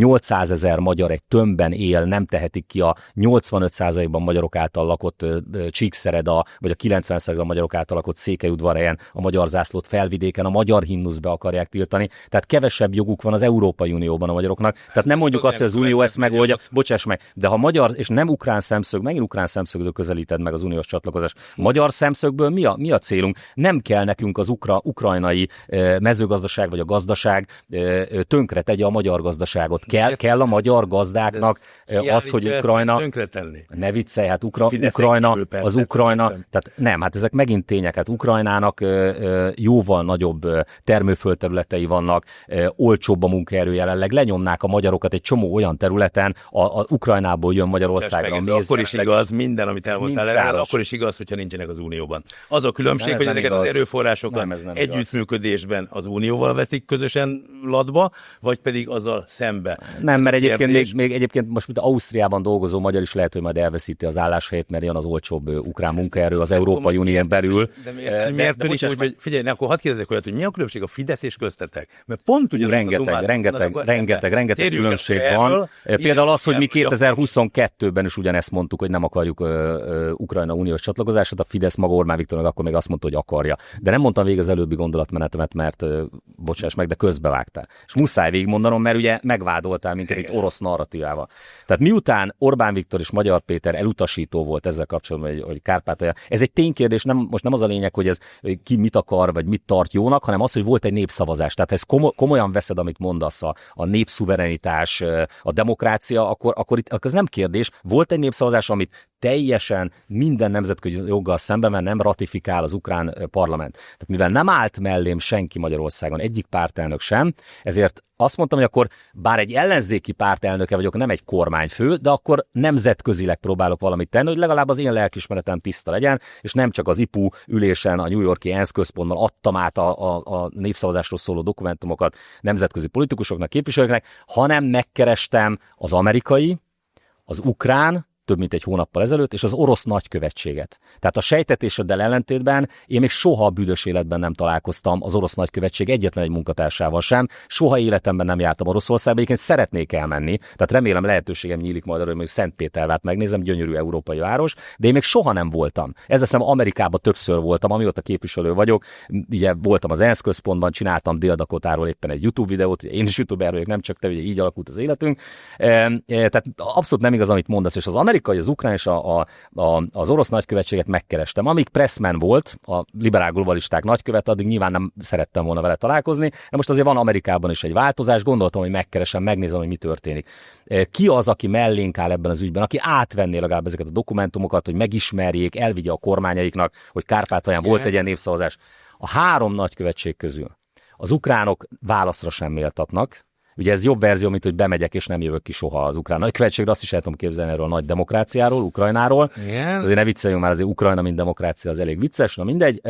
800 000 magyar egy tömbben él, nem tehetik ki a 85%-ban magyarok által lakott Csíkszereda, vagy a 90%-ban magyarok által lakott Székelyudvarhelyen a magyar zászlót, Felvidéken a magyar himnuszbe akarják tiltani. Tehát kevesebb joguk van az Európai Unióban a magyaroknak. Tehát nem mondjuk azt, hogy az Unió ezt megoldja, bocsáss meg, de ha magyar és nem ukrán szemszög, megint ukrán szemszögből közelíted meg az uniós csatlakozást. Magyar szemszögből mi a célunk? Nem kell nekünk az ukrajnai mezőgazdaság vagy a gazdaság tönkre tegye a magyar gazdaságot. Kell a magyar gazdáknak az, hogy Ukrajna... Ne viccelj, hát Ukrajna, az Ukrajna... Tehát nem, hát ezek megint tények. Hát Ukrajnának jóval nagyobb termőföldterületei vannak, olcsóbb a munkaerő jelenleg, lenyomnák a magyarokat egy csomó olyan területen, a Ukrajnából jön Magyarországra a méz. Akkor is igaz minden, amit elmondtál, akkor is igaz, hogyha nincsenek az Unióban. Az a különbség, hogy ezeket az erőforrásokat együttműködésben az Unióval veszik közösen latba, vagy pedig azzal szembe. Nem, mert egyébként még egyébként most mint Ausztriában dolgozó magyar is lehet, hogy majd elveszíti az álláshelyét, mert jön az olcsóbb ukrán munkaerő az Európai Unión belül. De miért tűnik úgy, hogy figyelj, akkor hadd kérdezzek olyat, hogy mi a különbség a Fidesz és köztetek? Mert pont ugyanazt rengeteg különbség van. Például az, hogy mi 2022-ben is ugyanezt mondtuk, hogy nem akarjuk Ukrajna uniós csatlakozását, a Fidesz maga Orbán Viktornak akkor még azt mondta, hogy akarja. De nem mondtam végig az előbbi gondolatmenetemet, mert bocsáss meg, de közbevágtál. És muszáj végigmondanom, mert ugye megvádoltál minket itt orosz narratívával. Tehát miután Orbán Viktor és Magyar Péter elutasító volt ezzel kapcsolatban, hogy Kárpátalja, ez egy ténykérdés, most nem az a lényeg, hogy ez ki mit akar, vagy mit tart jónak, hanem az, hogy volt egy népszavazás. Tehát ha ezt komolyan veszed, amit mondasz, a népszuverenitás, a demokrácia, akkor ez nem kérdés. Volt egy népszavazás, amit teljesen minden nemzetközi joggal szemben nem ratifikál az ukrán parlament. Tehát mivel nem állt mellém senki Magyarországon, egyik pártelnök sem, ezért azt mondtam, hogy akkor bár egy ellenzéki pártelnöke vagyok, nem egy kormányfő, de akkor nemzetközileg próbálok valamit tenni, hogy legalább az én lelkiismeretem tiszta legyen, és nem csak az IPU ülésen, a New York-i ENSZ központban adtam át a népszavazásról szóló dokumentumokat nemzetközi politikusoknak, képviselőknek, hanem megkerestem az amerikai, az ukrán, több mint egy hónappal ezelőtt, és az orosz nagykövetséget. Tehát a sejtetéseddel ellentétben én még soha a büdös életben nem találkoztam az orosz nagykövetség egyetlen egy munkatársával sem, soha életemben nem jártam Oroszországba, egyébként szeretnék elmenni, tehát remélem lehetőségem nyílik majd arra, hogy Szentpétervárt megnézem, gyönyörű európai város, de én még soha nem voltam. Ezzel szemben Amerikában többször voltam, amióta képviselő vagyok, ugye voltam az ENSZ központban, csináltam Dél-Dakotáról éppen egy YouTube videót, én is youtuber vagyok, nem csak te, ugye így alakult az életünk. Tehát abszolút nem igaz, amit mondasz, és az amerikai, az ukrán és az orosz nagykövetséget megkerestem. Amíg Pressman volt, a liberál globalisták nagykövete, addig nyilván nem szerettem volna vele találkozni, de most azért van Amerikában is egy változás, gondoltam, hogy megkeresem, megnézem, hogy mi történik. Ki az, aki mellénk áll ebben az ügyben, aki átvenné legalább ezeket a dokumentumokat, hogy megismerjék, elvigye a kormányaiknak, hogy Kárpátalján volt egy ilyen népszavazás. A 3 nagykövetség közül az ukránok válaszra sem méltatnak. Ugye ez jobb verzió, mint hogy bemegyek és nem jövök ki soha az ukrán nagykövetségre, azt is el tudom képzelni erről a nagy demokráciáról, Ukrajnáról. Azért ne vicceljünk már, azért Ukrajna, mint demokrácia, az elég vicces, na mindegy.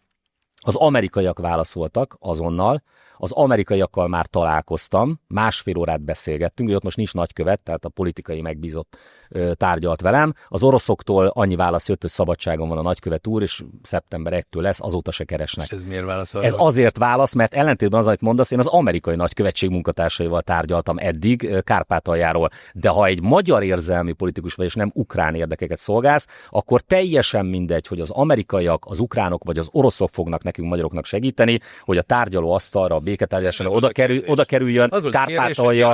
Az amerikaiak válaszoltak azonnal, az amerikaiakkal már találkoztam, 1,5 órát beszélgettünk, hogy ott most nincs nagykövet, tehát a politikai megbízott tárgyalt velem. Az oroszoktól annyi válasz jött, hogy szabadságon van a nagykövet úr, és szeptember 1-től lesz, azóta se keresnek. És ez miért válaszol? Ez azért válasz, mert ellentétben az, amit mondasz, én az amerikai nagykövetség munkatársaival tárgyaltam eddig Kárpátaljáról. De ha egy magyar érzelmi politikus vagy, és nem ukrán érdekeket szolgálsz, akkor teljesen mindegy, hogy az amerikaiak, az ukránok vagy az oroszok fognak nekünk magyaroknak segíteni, hogy a tárgyaló asztalra, a béketárgyaláson oda kerüljön Kárpátalja.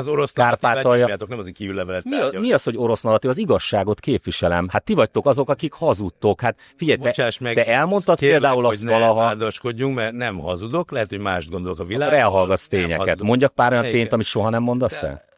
Nem az kívüllevelet. Mi az, hogy orosz narratív? Az igazságot képviselem. Hát ti vagytok azok, akik hazudtok. Hát figyelj, te elmondtad például azt valaha. Vádaskodjunk, mert nem hazudok, lehet, hogy mást gondolok a világ. Elhallgatsz tényeket. Mondjak pár olyan tényt, amit soha nem mondasz el?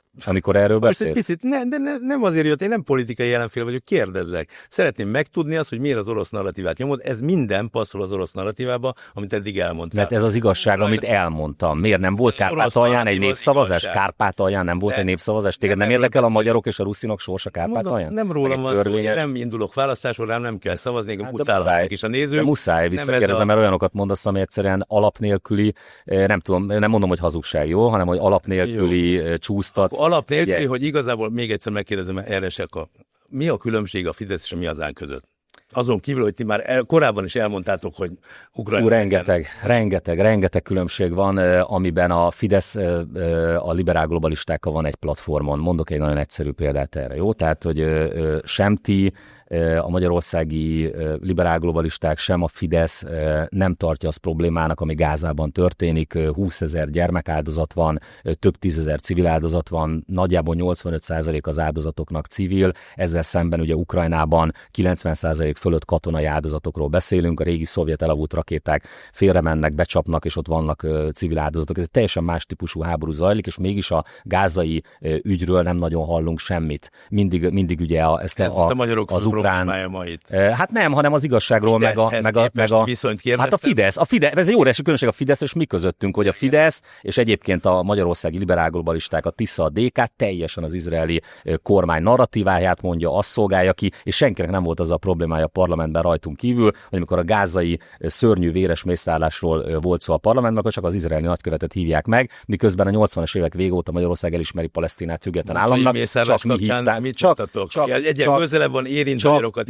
amikor erről Most egy beszélsz? picit, nem azért jött, én nem politikai ellenfél vagyok, kérdezlek. Szeretném megtudni azt, hogy miért az orosz narratívát nyomod. Ez minden passzol az orosz narratívába, amit eddig elmondtál. Mert ez az igazság, amit elmondtam. Miért nem volt Kárpátalján egy népszavazás? Kárpátalján nem volt egy népszavazás? Téged nem érdekel a magyarok és a ruszinok sorsa Kárpátalján? Nem rólam van szó, én nem indulok választáson, rám nem kell szavazni, utálhatnak is a nézők. De muszáj visszakérdezem, mert olyanokat mondasz, ami egyszerűen alap nélküli, nem tudom, nem mondom, hogy hazugság, jó, hanem hogy alap nélküli csúsztat. Alap nélküli, hogy igazából még egyszer megkérdezem erre se kap. Mi a különbség a Fidesz és a Mi Hazánk között? Azon kívül, hogy ti már korábban is elmondtátok, hogy Ukrajna... Rengeteg különbség van, amiben a Fidesz a liberál globalistákkal van egy platformon. Mondok egy nagyon egyszerű példát erre, jó? Tehát, hogy sem ti, a magyarországi liberál globalisták, sem a Fidesz nem tartja azt problémának, ami Gázában történik. 20 000 gyermekáldozat van, több 10 000 civil áldozat van, nagyjából 85% az áldozatoknak civil, ezzel szemben ugye Ukrajnában 90% fölött katonai áldozatokról beszélünk, a régi szovjet elavult rakéták félremennek, becsapnak, és ott vannak civil áldozatok. Ez egy teljesen más típusú háború zajlik, és mégis a gázai ügyről nem nagyon hallunk semmit. Mindig ugye az ukrán... Hát nem, hanem az igazságról, meg a hát a Fidesz, ez egy óriási különbség a Fidesz és mi közöttünk, hogy a Fidesz és egyébként a magyarországi liberál globalisták, a TISZA, a DK teljesen az izraeli kormány narratíváját mondja, azt szolgálja ki, és senkinek nem volt az a problémája a parlamentben rajtunk kívül, hogy amikor a gázai szörnyű véres mészárlásról volt szó a parlamentben, akkor csak az izraeli nagykövetet hívják meg, miközben a 80-as évek vége óta Magyarország elismeri Palesztinát független államnak. Csak mi hívták. Közelebb van érint magyarokat,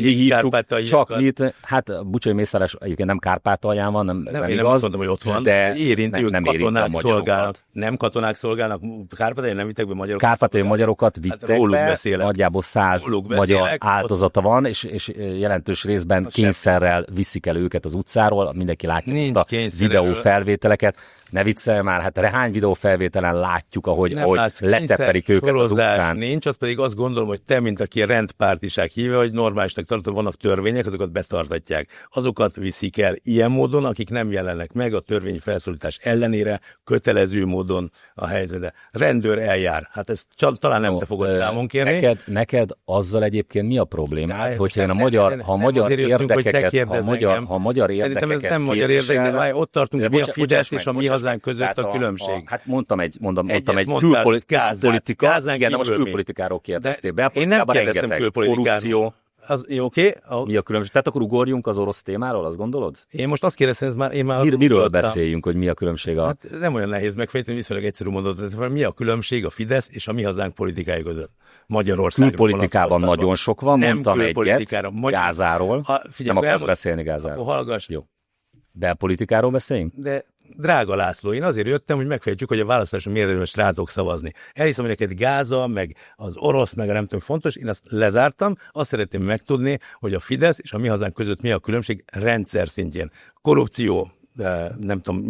hát a bucsai mészárlás egyébként nem Kárpátalján van, nem én igaz. Nem azt mondom, hogy ott van, de érinti, nem katonák szolgálnak. Nem katonák szolgálnak, Kárpátalján nem vittek be magyarokat. Kárpátaljai magyarokat vittek be, nagyjából 100 magyar áldozata van, és jelentős részben kényszerrel viszik el őket az utcáról, mindenki látja a videófelvételeket. Ne viccelj már, hát hány videófelvételen látjuk, ahogy leteperik őket az utcán. Nincs, az pedig azt gondolom, hogy te, mint aki rendpártiság híve, hogy normálisnak tartod, vannak törvények, azokat betartatják. Azokat viszik el ilyen módon, akik nem jelennek meg a törvény felszólítás ellenére, kötelező módon a helyzetbe. Rendőr eljár. Hát ezt talán nem te fogod számon kérni. Neked azzal egyébként mi a problémád, hogyha én a magyar érdekeket Szerintem ez nem magyar érdek, de ott tartunk, hogy mi a Fidesz és a Mi Hazánk között a különbség. Hát mondtam egy külpolitika, igen, de most külpolitikáról kérdeztél. Én nem kérdeztem külpolitikáról. Oké. Mi a különbség? Tehát akkor ugorjunk az orosz témáról, azt gondolod? Én most azt kérdeztem, miről beszéljünk, hogy mi a különbség a... Hát nem olyan nehéz megfejteni, viszonylag egyszerű mondatot. Mi a különbség a Fidesz és a Mi Hazánk politikája között? Magyarországon. Külpolitikában nagyon sok van, mondtam egyet. Gázáról. Nem akarsz beszélni Gázáról. Akkor hallgass. Jó. Belpolitikáról beszéljünk? De drága László, én azért jöttem, hogy megfejtsük, hogy a választáson miért érdemes rátok szavazni. Elhiszem, hogy neked Gáza, meg az orosz, meg a nem tudom fontos, én azt lezártam, azt szeretném megtudni, hogy a Fidesz és a Mi Hazánk között mi a különbség rendszer szintjén. Korrupció, nem tudom,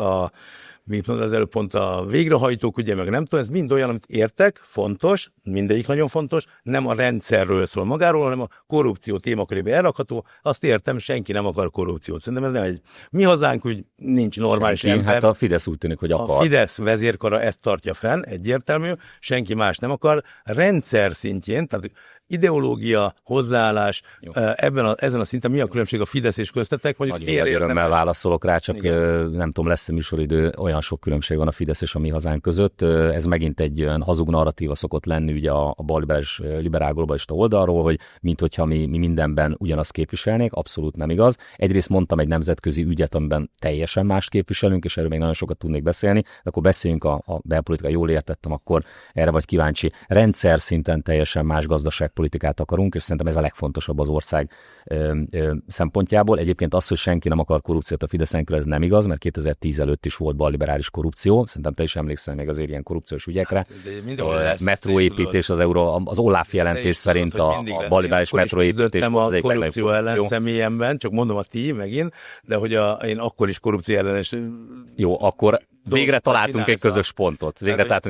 mit mondod az előbb, pont a végrehajtók, ugye, meg nem tudom, ez mind olyan, amit értek, fontos, mindegyik nagyon fontos, nem a rendszerről szól magáról, hanem a korrupció témakörébe elrakható, azt értem, senki nem akar korrupciót. Szerintem ez nem egy Mi Hazánk, úgy nincs normális ember. Hát a Fidesz úgy tűnik, hogy akar. A Fidesz vezérkara ezt tartja fenn, egyértelmű, senki más nem akar. Rendszer szintjén, tehát ideológia, hozzáállás, ezen a szinten mi a különbség a Fidesz és köztetek? Vagy nagy örömmel válaszolok rá, csak nem tudom, lesz-e műsoridő, olyan sok különbség van a Fidesz és a Mi Hazánk között. Ez megint egy olyan hazug narratíva szokott lenni ugye a balliberális liberál globalista oldalról, hogy minthogyha mi mindenben ugyanazt képviselnék, abszolút nem igaz. Egyrészt mondtam egy nemzetközi ügyet, amiben teljesen más képviselünk, és erről még nagyon sokat tudnék beszélni, de akkor beszéljünk a belpolitika, jól értettem, akkor erre vagy kíváncsi. Rendszer szinten teljesen más gazdaságpolitikát akarunk, és szerintem ez a legfontosabb az ország szempontjából. Egyébként az, hogy senki nem akar korrupciót a Fideszen, ez nem igaz, mert 2010 előtt is volt balliberális korrupció. Szerintem te is emlékszel még azért ilyen korrupciós ügyekre. Metróépítés, az Olaf jelentés szerint a balliberális metróépítés az egy korrupció ellen személyemben, csak mondom a ti megint, de hogy én akkor is korrupció ellenes. Jó, akkor Végre találtunk egy közös pontot.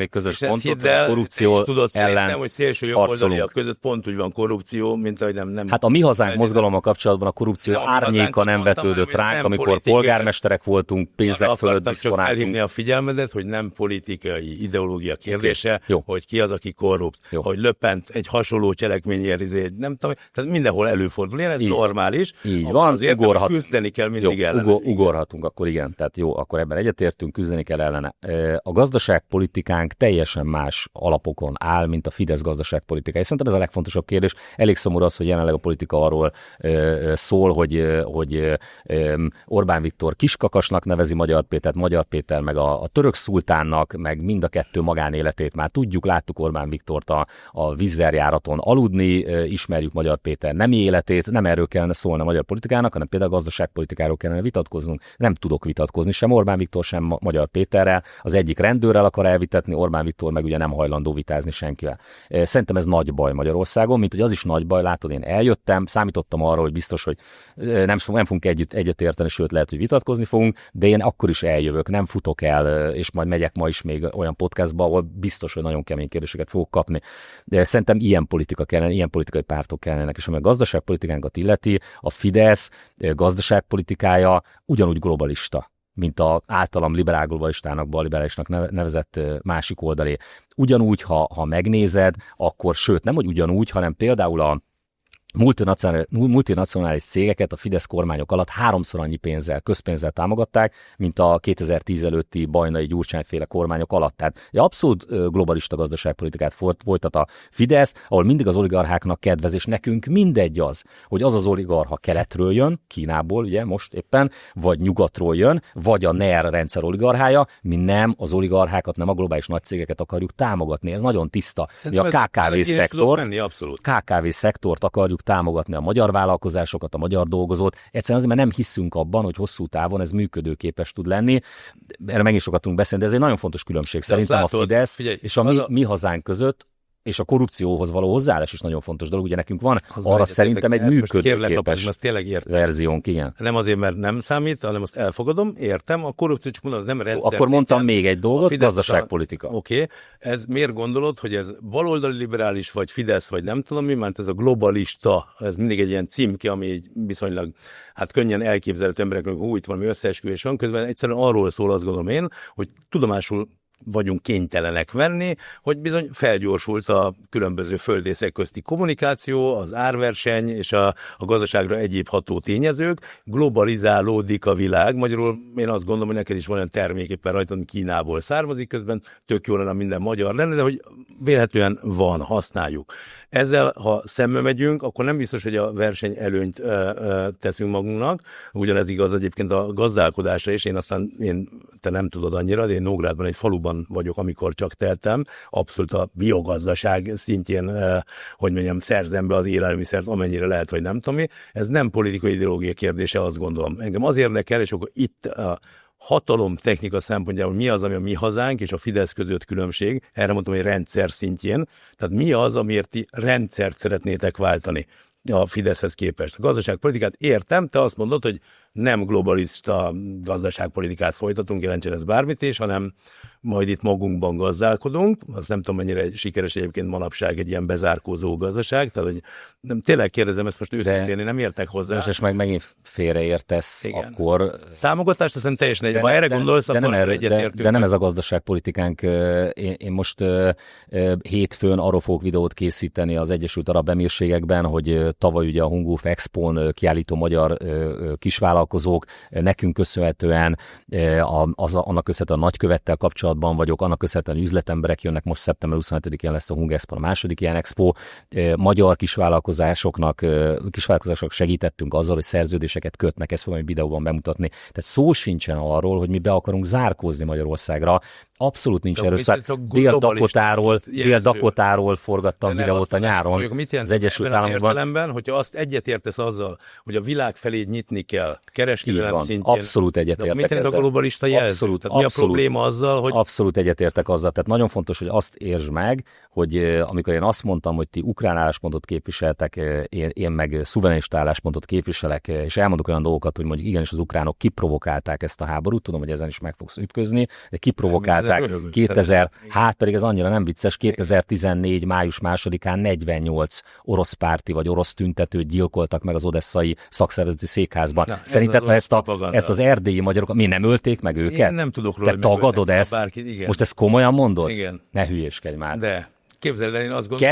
A korrupció ellen hogy szélső jobboldaliak között pont úgy van korrupció, mint ahogy nem. Hát a Mi Hazánk mozgalommal kapcsolatban a korrupció árnyéka nem vetődött ránk, amikor polgármesterek voltunk, pénzek fölött diszponáltunk. Elhívni a figyelmedet, hogy nem politikai ideológia kérdése, hogy ki az, aki korrupt, hogy Le Pen egy hasonló cselekményért, nem tudom, tehát mindenhol előfordul, ez normális. Így van, azért küzdeni kell mindig ellene. Ugorhatunk, akkor igen, tehát jó, akkor ebben egyetértünk, küzdeni kell ellene. A gazdaságpolitikánk teljesen más alapokon áll, mint a Fidesz gazdaságpolitikája. Szerintem ez a legfontosabb kérdés. Elég szomorú az, hogy jelenleg a politika arról szól, hogy Orbán Viktor kiskakasnak nevezi Magyar Péter meg a török szultánnak, meg mind a kettő magánéletét már tudjuk, láttuk Orbán Viktort a vízerjáraton aludni, ismerjük Magyar Péter nemi életét, nem erről kellene szólni a magyar politikának, hanem például a gazdaságpolitikáról kellene vitatkoznunk. Nem tudok vitatkozni sem Orbán Viktor, sem Magyar Péterrel, az egyik rendőrrel akar elvitatni, Orbán Viktor meg ugye nem hajlandó vitázni senkivel. Szerintem ez nagy baj Magyarországon, mint hogy az is nagy baj, látod, én eljöttem, számítottam arra, hogy biztos, hogy nem fogunk egyetérteni, sőt lehet, hogy vitatkozni fogunk, de én akkor is eljövök, nem futok el, és majd megyek ma is még olyan podcastba, ahol biztos, hogy nagyon kemény kérdéseket fogok kapni. De szerintem ilyen politika kellene, ilyen politikai pártok kellenek, és ami a gazdaságpolitikánkat illeti, a Fidesz gazdaságpolitikája ugyanúgy globalista, mint az általam liberál globalistának, balliberálisnak nevezett másik oldalé. Ugyanúgy, ha megnézed, akkor sőt, nem hogy ugyanúgy, hanem például a multinacionális cégeket a Fidesz kormányok alatt 3-szor annyi közpénzzel támogatták, mint a 2010 előtti Bajnai Gyurcsányféle kormányok alatt. Tehát egy abszolút globalista gazdaságpolitikát folytat a Fidesz, ahol mindig az oligarcháknak kedvez, és nekünk mindegy az, hogy az oligarcha keletről jön, Kínából ugye most éppen, vagy nyugatról jön, vagy a NER rendszer oligarchája, mi nem az oligarchákat, nem a globális nagycégeket akarjuk támogatni. Ez nagyon tiszta. Mi a KKV szektort akarjuk támogatni, a magyar vállalkozásokat, a magyar dolgozót. Egyszerűen azért, mert nem hiszünk abban, hogy hosszú távon ez működőképes tud lenni. Erre meg is sokat tudunk beszélni, de ez egy nagyon fontos különbség. Szerintem a Fidesz és a mi hazánk között, és a korrupcióhoz való hozzáállás is nagyon fontos dolog. Ugye nekünk van arra szerintem egy működőképes verziónk, igen. Nem azért, mert nem számít, hanem azt elfogadom, értem, a korrupció csak mondom, az nem rendszer. Akkor mondtam még egy dolgot, gazdaságpolitika. Oké. Ez miért gondolod, hogy ez baloldali liberális, vagy Fidesz, vagy nem tudom mi, mert ez a globalista, ez mindig egy ilyen címke, ami egy viszonylag könnyen elképzelhető embereknek, hogy itt valami összeesküvés van, közben egyszerűen arról szól, azt gondolom én, hogy tudomásul vagyunk kénytelenek venni, hogy bizony felgyorsult a különböző földrészek közti kommunikáció, az árverseny és a gazdaságra egyéb ható tényezők, globalizálódik a világ. Magyarul én azt gondolom, hogy neked is van olyan termék éppen rajta, ami Kínából származik, közben tök jól lenne minden magyar lenne, de hogy vélhetően van, használjuk. Ezzel, ha szembe megyünk, akkor nem biztos, hogy a verseny előnyt teszünk magunknak. Ugyanez igaz egyébként a gazdálkodásra is. Te nem tudod annyira, de én Nógrádban egy faluban vagyok, amikor csak teltem, abszolút a biogazdaság szintjén, szerzem be az élelmiszert, amennyire lehet, vagy nem tudom mi. Ez nem politikai ideológia kérdése, azt gondolom. Engem az érdekel, és akkor itt a hatalomtechnika szempontjából mi az, ami a mi hazánk és a Fidesz között különbség, erre mondtam, hogy rendszer szintjén. Tehát mi az, amiért ti rendszert szeretnétek váltani a Fideszhez képest. A gazdaságpolitikát értem, te azt mondod, hogy nem globalista gazdaságpolitikát folytatunk, jelentsen ez bármit is, hanem majd itt magunkban gazdálkodunk. Azt nem tudom, mennyire sikeres egyébként manapság egy ilyen bezárkózó gazdaság. Tehát, hogy tényleg kérdezem ezt most őszintén, én nem értek hozzá. Most meg megint félreértesz, igen. Akkor... Támogatást azt hiszem teljesen egy. Ha erre gondolsz, akkor egyetértünk. De nem ez a gazdaságpolitikánk. Én most hétfőn arról fogok videót készíteni az Egyesült Arab Emírségekben, hogy tavaly ugye a Hungóf Expón kiállító magyar kisvállalkozók, nekünk köszönhetően, annak köszönhetően a nagykövettel kapcsolatban vagyok, annak köszönhetően üzletemberek jönnek, most szeptember 25-én lesz a Hung Expo, a második ilyen expo. Magyar kisvállalkozásoknak segítettünk azzal, hogy szerződéseket kötnek, ezt fogom egy videóban bemutatni. Tehát szó sincsen arról, hogy mi be akarunk zárkózni Magyarországra. Abszolút nincs erőszak. Dél-Dakotáról forgattam videót a nyáron. Az Egyesült Államokban. Hogyha azt egyetértesz azzal, hogy a világ felé nyitni kell, kereskedelem szintjén. Abszolút egyetértek mit jelent a globalista jelző? Mi a probléma azzal, hogy... Abszolút egyetértek azzal. Tehát nagyon fontos, hogy azt értsd meg, hogy amikor én azt mondtam, hogy ti ukrán álláspontot képviseltek, én meg szuverenista álláspontot képviselek, és elmondok olyan dolgokat, hogy mondjuk igenis az ukránok kiprovokálták ezt a háborút, tudom, hogy ezen is meg fogsz ütközni, de kiprovokálták 2000, hát pedig ez annyira nem vicces, 2014. május 2-án 48 orosz párti vagy orosz tüntetőt gyilkoltak meg az odesszai szakszervezeti székházban. Szerinted, ha ezt az erdélyi magyarok, mi nem ölték meg őket? Én nem tudok róla, te tagadod ezt? Most ezt komolyan mondod? Igen. Ne hülyéskedj már. De. Képzeld el, én azt gondolom,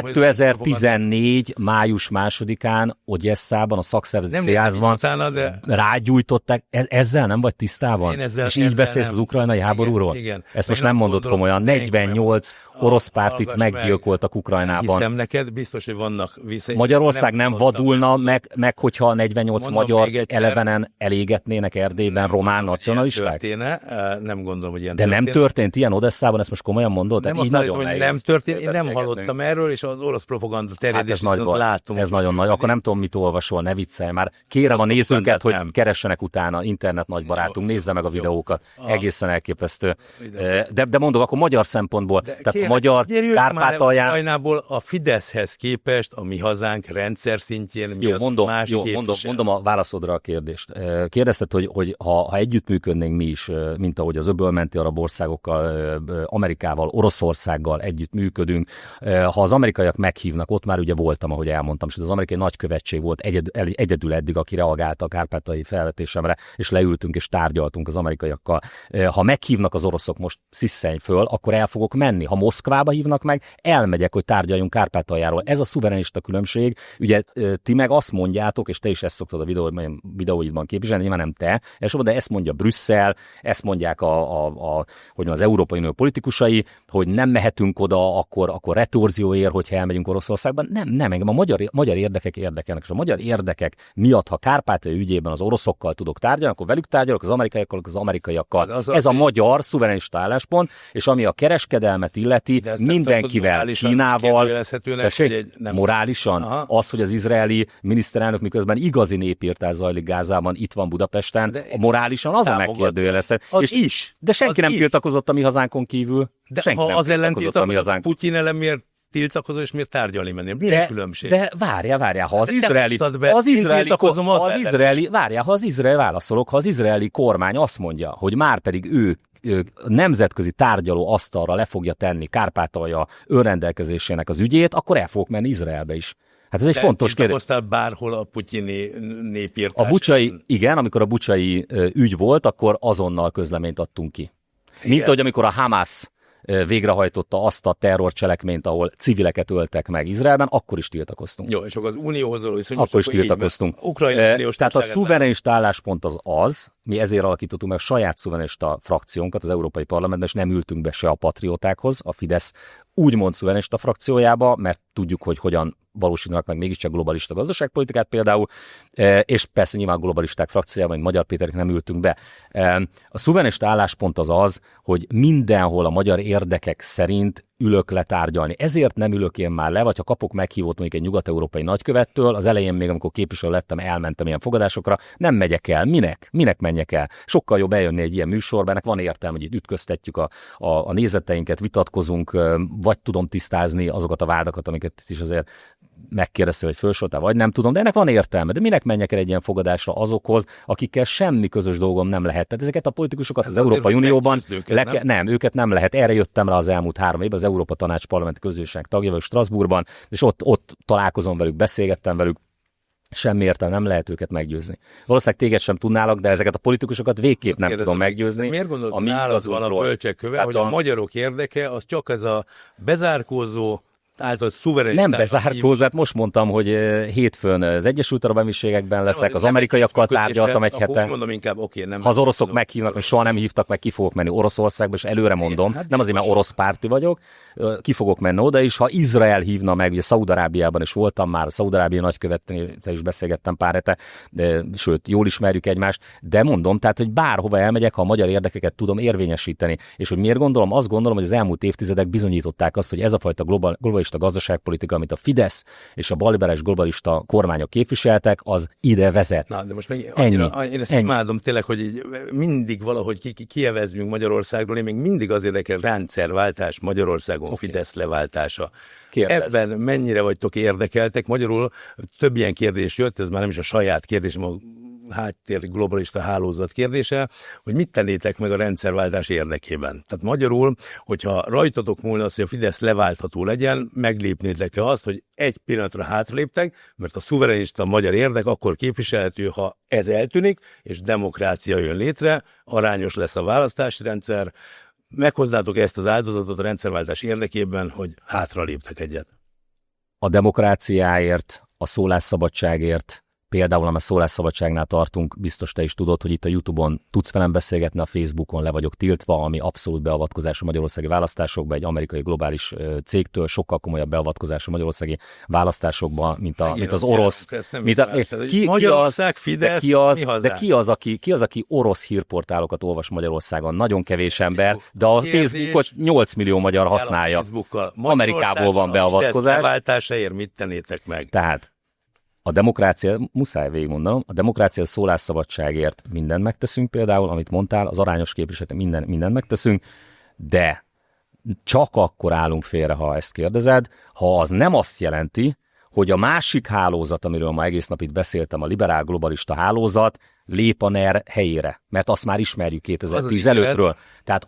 2014. május 2-án Odyesszában a szakszervezeti székházban rágyújtották. Ezzel nem vagy tisztában? És így beszélsz az ukrajnai háborúról? Igen. Ezt most nem mondod komolyan. 48 orosz pártit meggyilkoltak Ukrajnában. Hiszem neked, biztos, hogy vannak Magyarország nem vadulna meg, hogyha 48 magyar elevenen elégetnének Erdélyben román nacionalisták? Nem gondolom, hogy ilyen de nem történt ilyen Odesszában, ezt most komolyan mondod? Nem azt állítom, hogy nem történt, én nem hallottam erről, és az orosz propaganda terjedést viszont látom. Ez nagyon nagy. Akkor nem tudom, mit olvasol, ne viccelj már. Kérem a nézőnket, hogy keressenek utána, internet nagybarátunk, nézze meg a videókat. Egészen elképesztő. De mondok, akkor magyar szempontból, tehát a magyar Kárpátalján... Ukrajnából a Fideszhez képest a mi hazánk rendszer szintjén mi az más képvisel. Mondom a válaszodra a kérdést. Kérdezted, hogy ha együttműködnénk mi is, mint ahogy az öbölmenti arab országokkal, Amerikával, Oroszországgal együtt működünk, ha az amerikaiak meghívnak, ott már ugye voltam, ahogy elmondtam, és az amerikai nagykövetség volt egyedül eddig, aki reagálta a kárpátaljai felvetésemre, és leültünk és tárgyaltunk az amerikaiakkal. Ha meghívnak az oroszok, most sziszenj föl, akkor el fogok menni. Ha Moszkvába hívnak meg, elmegyek, hogy tárgyaljunk Kárpátaljáról. Ez a szuverenista különbség. Ugye ti meg azt mondjátok, és te is ezt szoktad a videóidban képviselni, nyilván nem te, de ezt mondja Brüsszel, ezt mondják az Európai Unió politikusai, hogy nem mehetünk oda, akkor retorzió ér, hogyha elmegyünk Oroszországban. Nem, engem a magyar érdekek érdekelnek, és a magyar érdekek miatt, ha Kárpátalja ügyében az oroszokkal tudok tárgyalni, akkor velük tárgyalok, az amerikaiakkal. Ez a magyar szuverenista álláspont, és ami a kereskedelmet illeti, mindenkivel, Kínával, morálisan, az, hogy az izraeli miniszterelnök miközben igazi népírtás zajlik Gázában, itt van Budapesten, morálisan az a megkérdőjelezhető. De senki nem tiltakozott a mi hazánkon kívül. De ha az ellen tiltakozott, Putyin ellen miért tiltakozó, és miért tárgyalni menni? Milyen különbség? De várjál, ha az izraeli kormány azt mondja, hogy már pedig ő nemzetközi tárgyaló asztalra le fogja tenni Kárpátalja önrendelkezésének az ügyét, akkor el fogok menni Izraelbe is. Hát ez egy fontos kérdés. Bárhol a putyini népírtás? Amikor a bucsai ügy volt, akkor azonnal közleményt adtunk ki. Mint ahogy amikor a Hamász végrehajtotta azt a terrorcselekményt, ahol civileket öltek meg Izraelben, akkor is tiltakoztunk. Jó, és akkor az unióhoz való viszonylag... Akkor is tiltakoztunk. Tehát a szuverenista álláspont az, mi ezért alakítottunk meg a saját szuverenista frakciónkat az Európai Parlamentben, és nem ültünk be se a patriótákhoz, a Fidesz úgymond szuverenista frakciójába, mert tudjuk, hogy hogyan valósítanak meg mégiscsak globalista gazdaságpolitikát például, és persze nyilván globalisták frakciójában, mint Magyar Péterek nem ültünk be. A szuverenista álláspont az, hogy mindenhol a magyar érdekek szerint ülök le tárgyalni. Ezért nem ülök én már le, vagy ha kapok meghívót mondjuk egy nyugat-európai nagykövettől, az elején még amikor képviselő lettem, elmentem ilyen fogadásokra, nem megyek el. Minek menjek el? Sokkal jobb eljönni egy ilyen műsorba, ennek van értelme, hogy itt ütköztetjük a nézeteinket, vitatkozunk, vagy tudom tisztázni azokat a vádakat, amiket is azért megkérdezte, hogy fölsoroltál, vagy nem tudom, de ennek van értelme. De minek menjek el egy ilyen fogadásra azokhoz, akikkel semmi közös dolgom nem lehet. Tehát ezeket a politikusokat az Európai Unióban őket nem lehet. Erre jöttem rá az elmúlt 3 évben, az Európa Tanács Parlamenti Közösségnek tagja vagyok Strasbourgban, és ott találkozom velük, beszélgettem velük. Semmi értelme, nem lehet őket meggyőzni. Valószínűleg téged sem tudnálak, de ezeket a politikusokat végképp nem tudom meggyőzni. Miért gondolod, hogy nálad van a bölcsekköve, hogy a magyarok érdeke az csak ez a bezárkózó, által szuverén. Nem bezárkózat, most mondtam, hogy hétfőn az Egyesült Arab Emírségekben leszek, az amerikaiakkal tárgyaltam egy hete. Mondom inkább, nem. Ha az oroszok meghívnak, még soha nem hívtak meg, ki fogok menni Oroszországba, és előre mondom, nem azért, mert orosz párti vagyok, ki fogok menni oda is, ha Izrael hívna meg, ugye Szaúd-Arábiában is voltam már, Szaúd-Arábia nagykövettel is beszélgettem pár hete, sőt, jól ismerjük egymást, de mondom, tehát, hogy bárhova elmegyek, ha a magyar érdekeket tudom érvényesíteni. És hogy miért gondolom? Azt gondolom, hogy az elmúlt évtizedek bizonyították azt, hogy ez a fajta globalista gazdaságpolitika, amit a Fidesz és a balliberális globalista kormányok képviseltek, az ide vezet. Na, de most meg én ezt imádom tényleg, hogy így mindig valahogy kievezünk Magyarországról, én még mindig az érdekel rendszerváltás Magyarországon, Fidesz leváltása. Kérdez. Ebben mennyire vagytok érdekeltek? Magyarul több ilyen kérdés jött, ez már nem is a saját kérdésem, a háttér globalista hálózat kérdése, hogy mit tennétek meg a rendszerváltás érdekében. Tehát magyarul, hogyha rajtatok múlna az, hogy a Fidesz leváltható legyen, meglépnétek-e azt, hogy egy pillanatra hátraléptek, mert a szuverenista magyar érdek akkor képviselhető, ha ez eltűnik, és demokrácia jön létre, arányos lesz a választási rendszer, meghoznátok ezt az áldozatot a rendszerváltás érdekében, hogy hátraléptek egyet. A demokráciáért, a szólásszabadságért, például, a szólásszabadságnál tartunk, biztos te is tudod, hogy itt a YouTube-on tudsz velem beszélgetni, a Facebookon le vagyok tiltva, ami abszolút beavatkozás a magyarországi választásokba, egy amerikai globális cégtől sokkal komolyabb beavatkozás a magyarországi választásokba, mint az orosz. Magyarország, Fidesz, ki az, aki orosz hírportálokat olvas Magyarországon? Nagyon kevés ember, de a Facebookot 8 millió magyar használja. Amerikából van beavatkozás. A váltásáért mit tennétek meg? Tehát a demokrácia, muszáj végigmondanom, a demokrácia a szólásszabadságért mindent megteszünk például, amit mondtál, az arányos képviselet mindent megteszünk, de csak akkor állunk félre, ha ezt kérdezed, ha az nem azt jelenti, hogy a másik hálózat, amiről ma egész nap itt beszéltem, a liberál globalista hálózat, lép a NER helyére, mert azt már ismerjük 2010 előttről. Tehát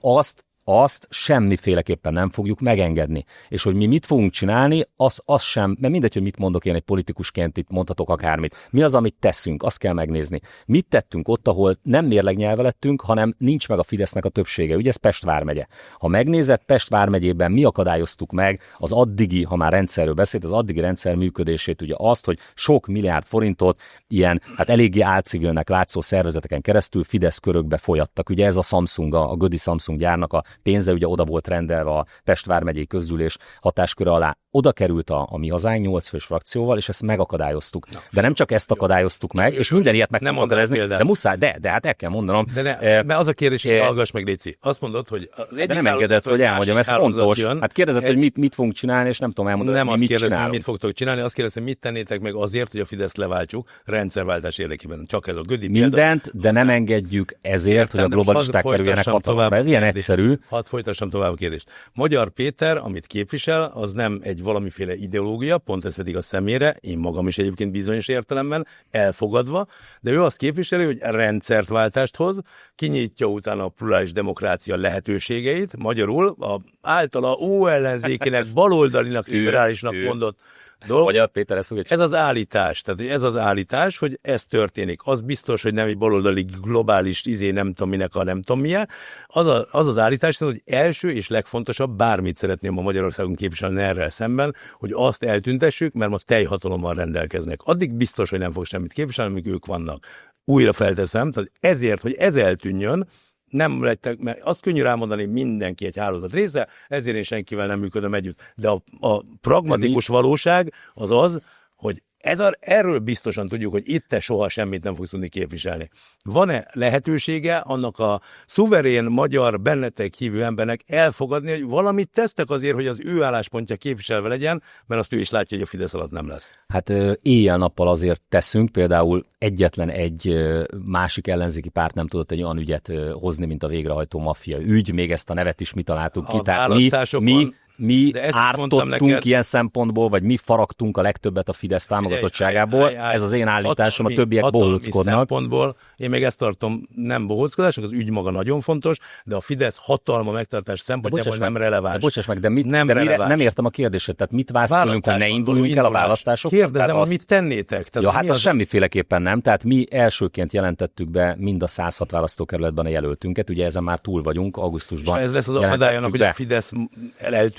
azt semmiféleképpen nem fogjuk megengedni. És hogy mi mit fogunk csinálni, az sem, mert mindegy, hogy mit mondok én egy politikusként, itt mondhatok akármit. Mi az, amit teszünk, azt kell megnézni. Mit tettünk ott, ahol nem mérlegnyelve lettünk, hanem nincs meg a Fidesznek a többsége. Ugye ez Pest vármegye. Ha megnézed, Pest vármegyében mi akadályoztuk meg az addigi, ha már rendszerről beszélt, az addigi rendszer működését, ugye azt, hogy sok milliárd forintot ilyen, hát eléggé álcivilnek látszó szervezeteken keresztül Fidesz körökbe folyattak. Ugye ez a Samsung, a Gödi Samsung gyárnak a pénze ugye oda volt rendelve a Pest vármegyei közgyűlés hatásköre alá. Oda került a Mi Hazánk 8 fős frakcióval, és ezt megakadályoztuk. De nem csak ezt akadályoztuk meg, és minden ilyet meg tudunk akadályozni, de muszáj, de hát el kell mondanom. Mert az a kérdés, hogy hallgass meg, Léci. Azt mondod, hogy az egyik nem engedett, hogy elmondjam, ez fontos. Hát kérdezett, hogy mit fogunk csinálni, és nem tudom elmondani, nem hogy mit csinálunk. Mit fogtok csinálni, azt kérdezem, mit tennétek meg azért, hogy a Fidesz leváltsuk rendszerváltás érdekében. Csak ez a Gödi mindent, de nem engedjük ezért, hogy a globalisták kerüljenek hatalomba. Ez ilyen egyszerű. Hadd folytassam tovább a kérdést. Magyar Péter, amit képvisel, az nem egy valamiféle ideológia, pont ez pedig a szemére, én magam is egyébként bizonyos értelemben elfogadva, de ő azt képviseli, hogy rendszertváltást hoz, kinyitja utána a plurális demokrácia lehetőségeit, magyarul általa ellenzékének, baloldalinak, liberálisnak mondott dolog. Péter, ez az állítás, tehát ez az állítás, hogy ez történik. Az biztos, hogy nem egy baloldali globális nem tudom minek a nem tudom milyen. Az állítás, hogy első és legfontosabb, bármit szeretném a Magyarországon képviselni erre szemben, hogy azt eltüntessük, mert most teljhatalommal rendelkeznek. Addig biztos, hogy nem fog semmit képviselni, amíg ők vannak. Újra felteszem, tehát ezért, hogy ez eltűnjön, nem lettek, mert azt könnyű rámondani, mindenki egy hálózat része, ezért én senkivel nem működöm együtt. De a pragmatikus valóság az, hogy erről biztosan tudjuk, hogy itt te soha semmit nem fogsz tudni képviselni. Van-e lehetősége annak a szuverén magyar bennetek hívő embernek elfogadni, hogy valamit tesztek azért, hogy az ő álláspontja képviselve legyen, mert azt ő is látja, hogy a Fidesz alatt nem lesz. Hát éjjel-nappal azért teszünk, például egyetlen egy másik ellenzéki párt nem tudott egy olyan ügyet hozni, mint a végrehajtó maffia ügy, még ezt a nevet is mi találtuk ki. Tehát mi ártottunk ilyen szempontból, vagy mi faragtunk a legtöbbet a Fidesz támogatottságából. Ez az én állításom, a többiek bohóckodnak. Én még ezt tartom nem bohóckodásnak, az ügy maga nagyon fontos, de a Fidesz hatalma megtartás szempontjából nem releváns. Bocsáss meg, de nem értem a kérdését. Tehát mit vársz tőlünk, hogy ne induljunk el a választások? Kérdezem, hogy mit tennétek? Hát az semmiféleképpen nem. Tehát mi elsőként jelentettük be mind a 106 választókerületben a jelöltünket. Ugye ezen már túl vagyunk, augusztusban. És ez lesz az akadálya, hogy a Fidesz eltűnjön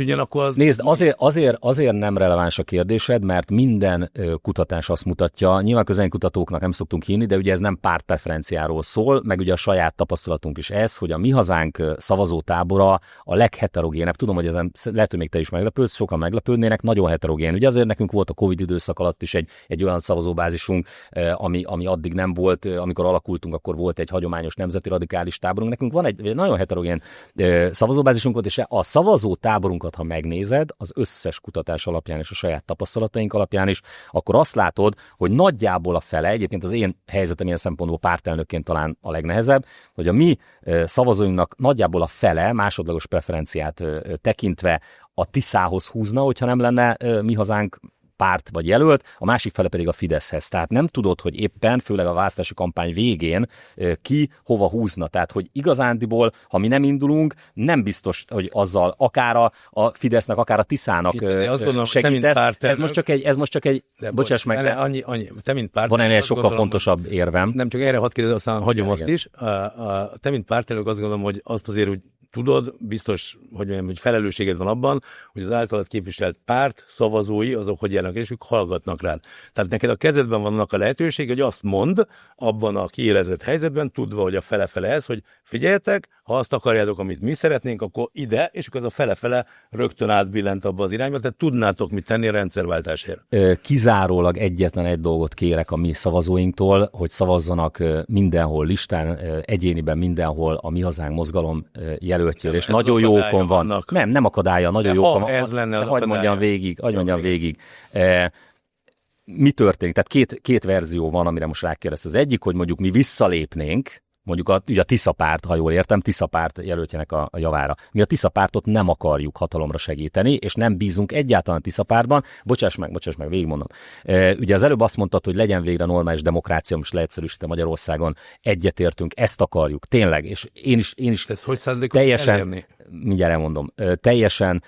ugyanakkor az... Nézd, azért nem releváns a kérdésed, mert minden kutatás azt mutatja, nyilván közönkutatóknak nem szoktunk hinni, de ugye ez nem pártpreferenciáról szól, meg ugye a saját tapasztalatunk is ez, hogy a mi hazánk szavazótábora a legheterogénebb. Tudom, hogy ezen lehet, hogy még te is meglepődsz, sokan meglepődnének, nagyon heterogén. Ugye azért nekünk volt a Covid időszak alatt is egy olyan szavazóbázisunk, ami addig nem volt, amikor alakultunk, akkor volt egy hagyományos nemzeti radikális táborunk. Nekünk van egy nagyon heterogén szavazóbázisunk, és a szavazótáborunkat, ha megnézed, az összes kutatás alapján és a saját tapasztalataink alapján is, akkor azt látod, hogy nagyjából a fele, egyébként az én helyzetem ilyen szempontból pártelnökként talán a legnehezebb, hogy a mi szavazóinknak nagyjából a fele másodlagos preferenciát tekintve a Tiszához húzna, hogyha nem lenne mi hazánk párt vagy jelölt, a másik fele pedig a Fideszhez. Tehát nem tudod, hogy éppen, főleg a választási kampány végén ki hova húzna. Tehát, hogy igazándiból, ha mi nem indulunk, nem biztos, hogy azzal akár a Fidesznek, akár a Tiszának segítesz. Ez most csak egy bocsáss meg. Te mint párt, van ennél sokkal fontosabb érvem. Nem csak erre hadd kérdez, aztán hagyom azt is. Te mint pártelnök azt gondolom, hogy azt azért úgy tudod, biztos, hogy felelősséged van abban, hogy az általad képviselt párt szavazói, azok hogy járnak, és ők hallgatnak rád. Tehát neked a kezedben vannak a lehetőség, hogy azt mondd abban a kiélezett helyzetben, tudva, hogy a fele-fele ez, hogy figyeljetek, ha azt akarjátok, amit mi szeretnénk, akkor ide, és akkor az a fele-fele rögtön átbillent abba az irányba, tehát tudnátok mit tenni a rendszerváltásért. Kizárólag egyetlen egy dolgot kérek a mi szavazóinktól, hogy szavazzanak mindenhol listán, egyéniben mindenhol a Mi Hazánk mozgalom jelöltjére, és nagyon jó okon van. Nem akadálya, nagyon jó okon van. Ez lenne az hagy mondjam végig. Mi történik? Tehát két verzió van, amire most rákérdez. Az egyik, hogy mondjuk mi visszalépnénk, mondjuk ugye a Tisza párt, ha jól értem, Tisza párt jelöltjének a javára. Mi a Tisza pártot nem akarjuk hatalomra segíteni, és nem bízunk egyáltalán a Tisza pártban. Bocsáss meg, végigmondom. Ugye az előbb azt mondtad, hogy legyen végre normális demokrácia, most leegyszerűsítem Magyarországon, egyetértünk, ezt akarjuk, tényleg, és én is ez hogy teljesen elérni? Mindjárt elmondom, teljesen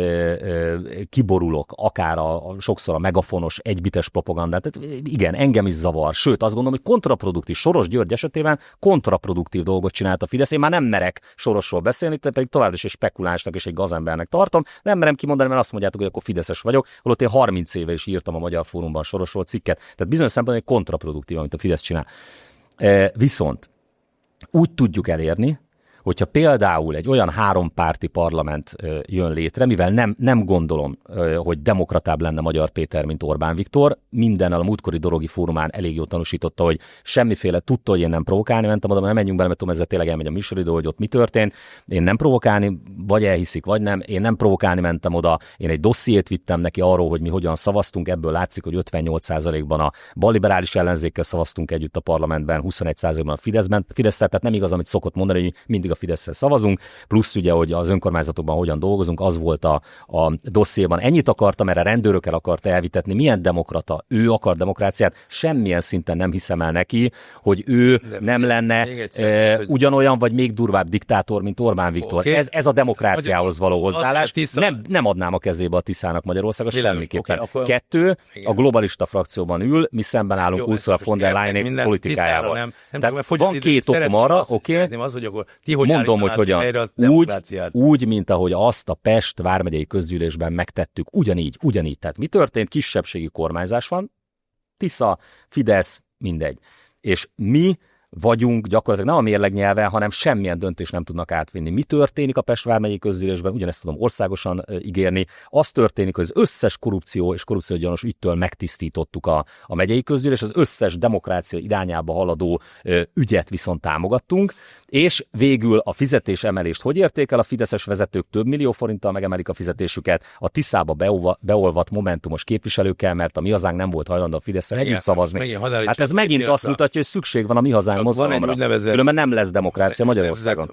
kiborulok, akár sokszor a megafonos, egybites propagandát. Tehát igen, engem is zavar. Sőt, azt gondolom, hogy kontraproduktív. Soros György esetében kontraproduktív dolgot csinált a Fidesz. Én már nem merek Sorosról beszélni, pedig továbbra is egy spekulánsnak és egy gazembernek tartom. Nem merem kimondani, mert azt mondjátok, hogy akkor fideszes vagyok, holott én 30 éve is írtam a Magyar Fórumban Sorosról cikket. Tehát bizonyos szempontból kontraproduktív, amit a Fidesz csinál. Viszont úgy tudjuk elérni, hogyha például egy olyan hárompárti parlament jön létre, mivel nem gondolom, hogy demokratább lenne Magyar Péter, mint Orbán Viktor, mindennel a múltkori Dorogi Fórumán elég jól tanúsította, hogy semmiféle tudta, hogy én nem provokálni mentem oda, mert nem menjünk bele, mert tudom, ezzel tényleg elmegy a műsoridő, hogy ott mi történt. Én nem provokálni, vagy elhiszik, vagy nem. Én nem provokálni mentem oda, én egy dossziét vittem neki arról, hogy mi hogyan szavaztunk, ebből látszik, hogy 58%-ban a balliberális ellenzékkel szavaztunk együtt a parlamentben, 21%-ban a Fidesz-szel, tehát nem igaz, amit szokott mondani, hogy mindig a Fideszre szavazunk, plusz ugye, hogy az önkormányzatokban hogyan dolgozunk, az volt a dossziéban. Ennyit akartam, erre rendőrökkel akarta elvitetni. Milyen demokrata? Ő akar demokráciát, semmilyen szinten nem hiszem el neki, hogy ő nem lenne ugyanolyan, vagy még durvább diktátor, mint Orbán Viktor. Okay. Ez a demokráciához való hozzáállás. Nem adnám a kezébe a Tiszának Magyarországon semmiképpen. Okay, kettő, a globalista frakcióban ül, mi szemben állunk Ursula von der Leyen politikájával. Van két okom arra, oké, mondom, hogy hogyan. Úgy, mint ahogy azt a Pest vármegyei közgyűlésben megtettük, ugyanígy. Tehát mi történt? Kisebbségi kormányzás van, Tisza, Fidesz, mindegy. És mi vagyunk gyakorlatilag nem a mérleg nyelven, hanem semmilyen döntést nem tudnak átvinni. Mi történik a Pest vármegyei közgyűlésben, ugyanezt tudom országosan ígérni. Az történik, hogy az összes korrupció és korrupciógyanús ügytől megtisztítottuk a megyei közgyűlés, az összes demokrácia irányába haladó ügyet viszont támogattunk, és végül a fizetésemelést hogy érték el? A fideszes vezetők több millió forinttal megemelik a fizetésüket, a Tiszába beolvadt momentumos képviselőkkel, mert a Mi Hazánk nem volt hajlandó a Fidesszel együtt szavazni. Hát ez megint azt mutatja, hogy szükség van a Mi Hazánk mozgalomra. Különben nem lesz demokrácia Magyarországon.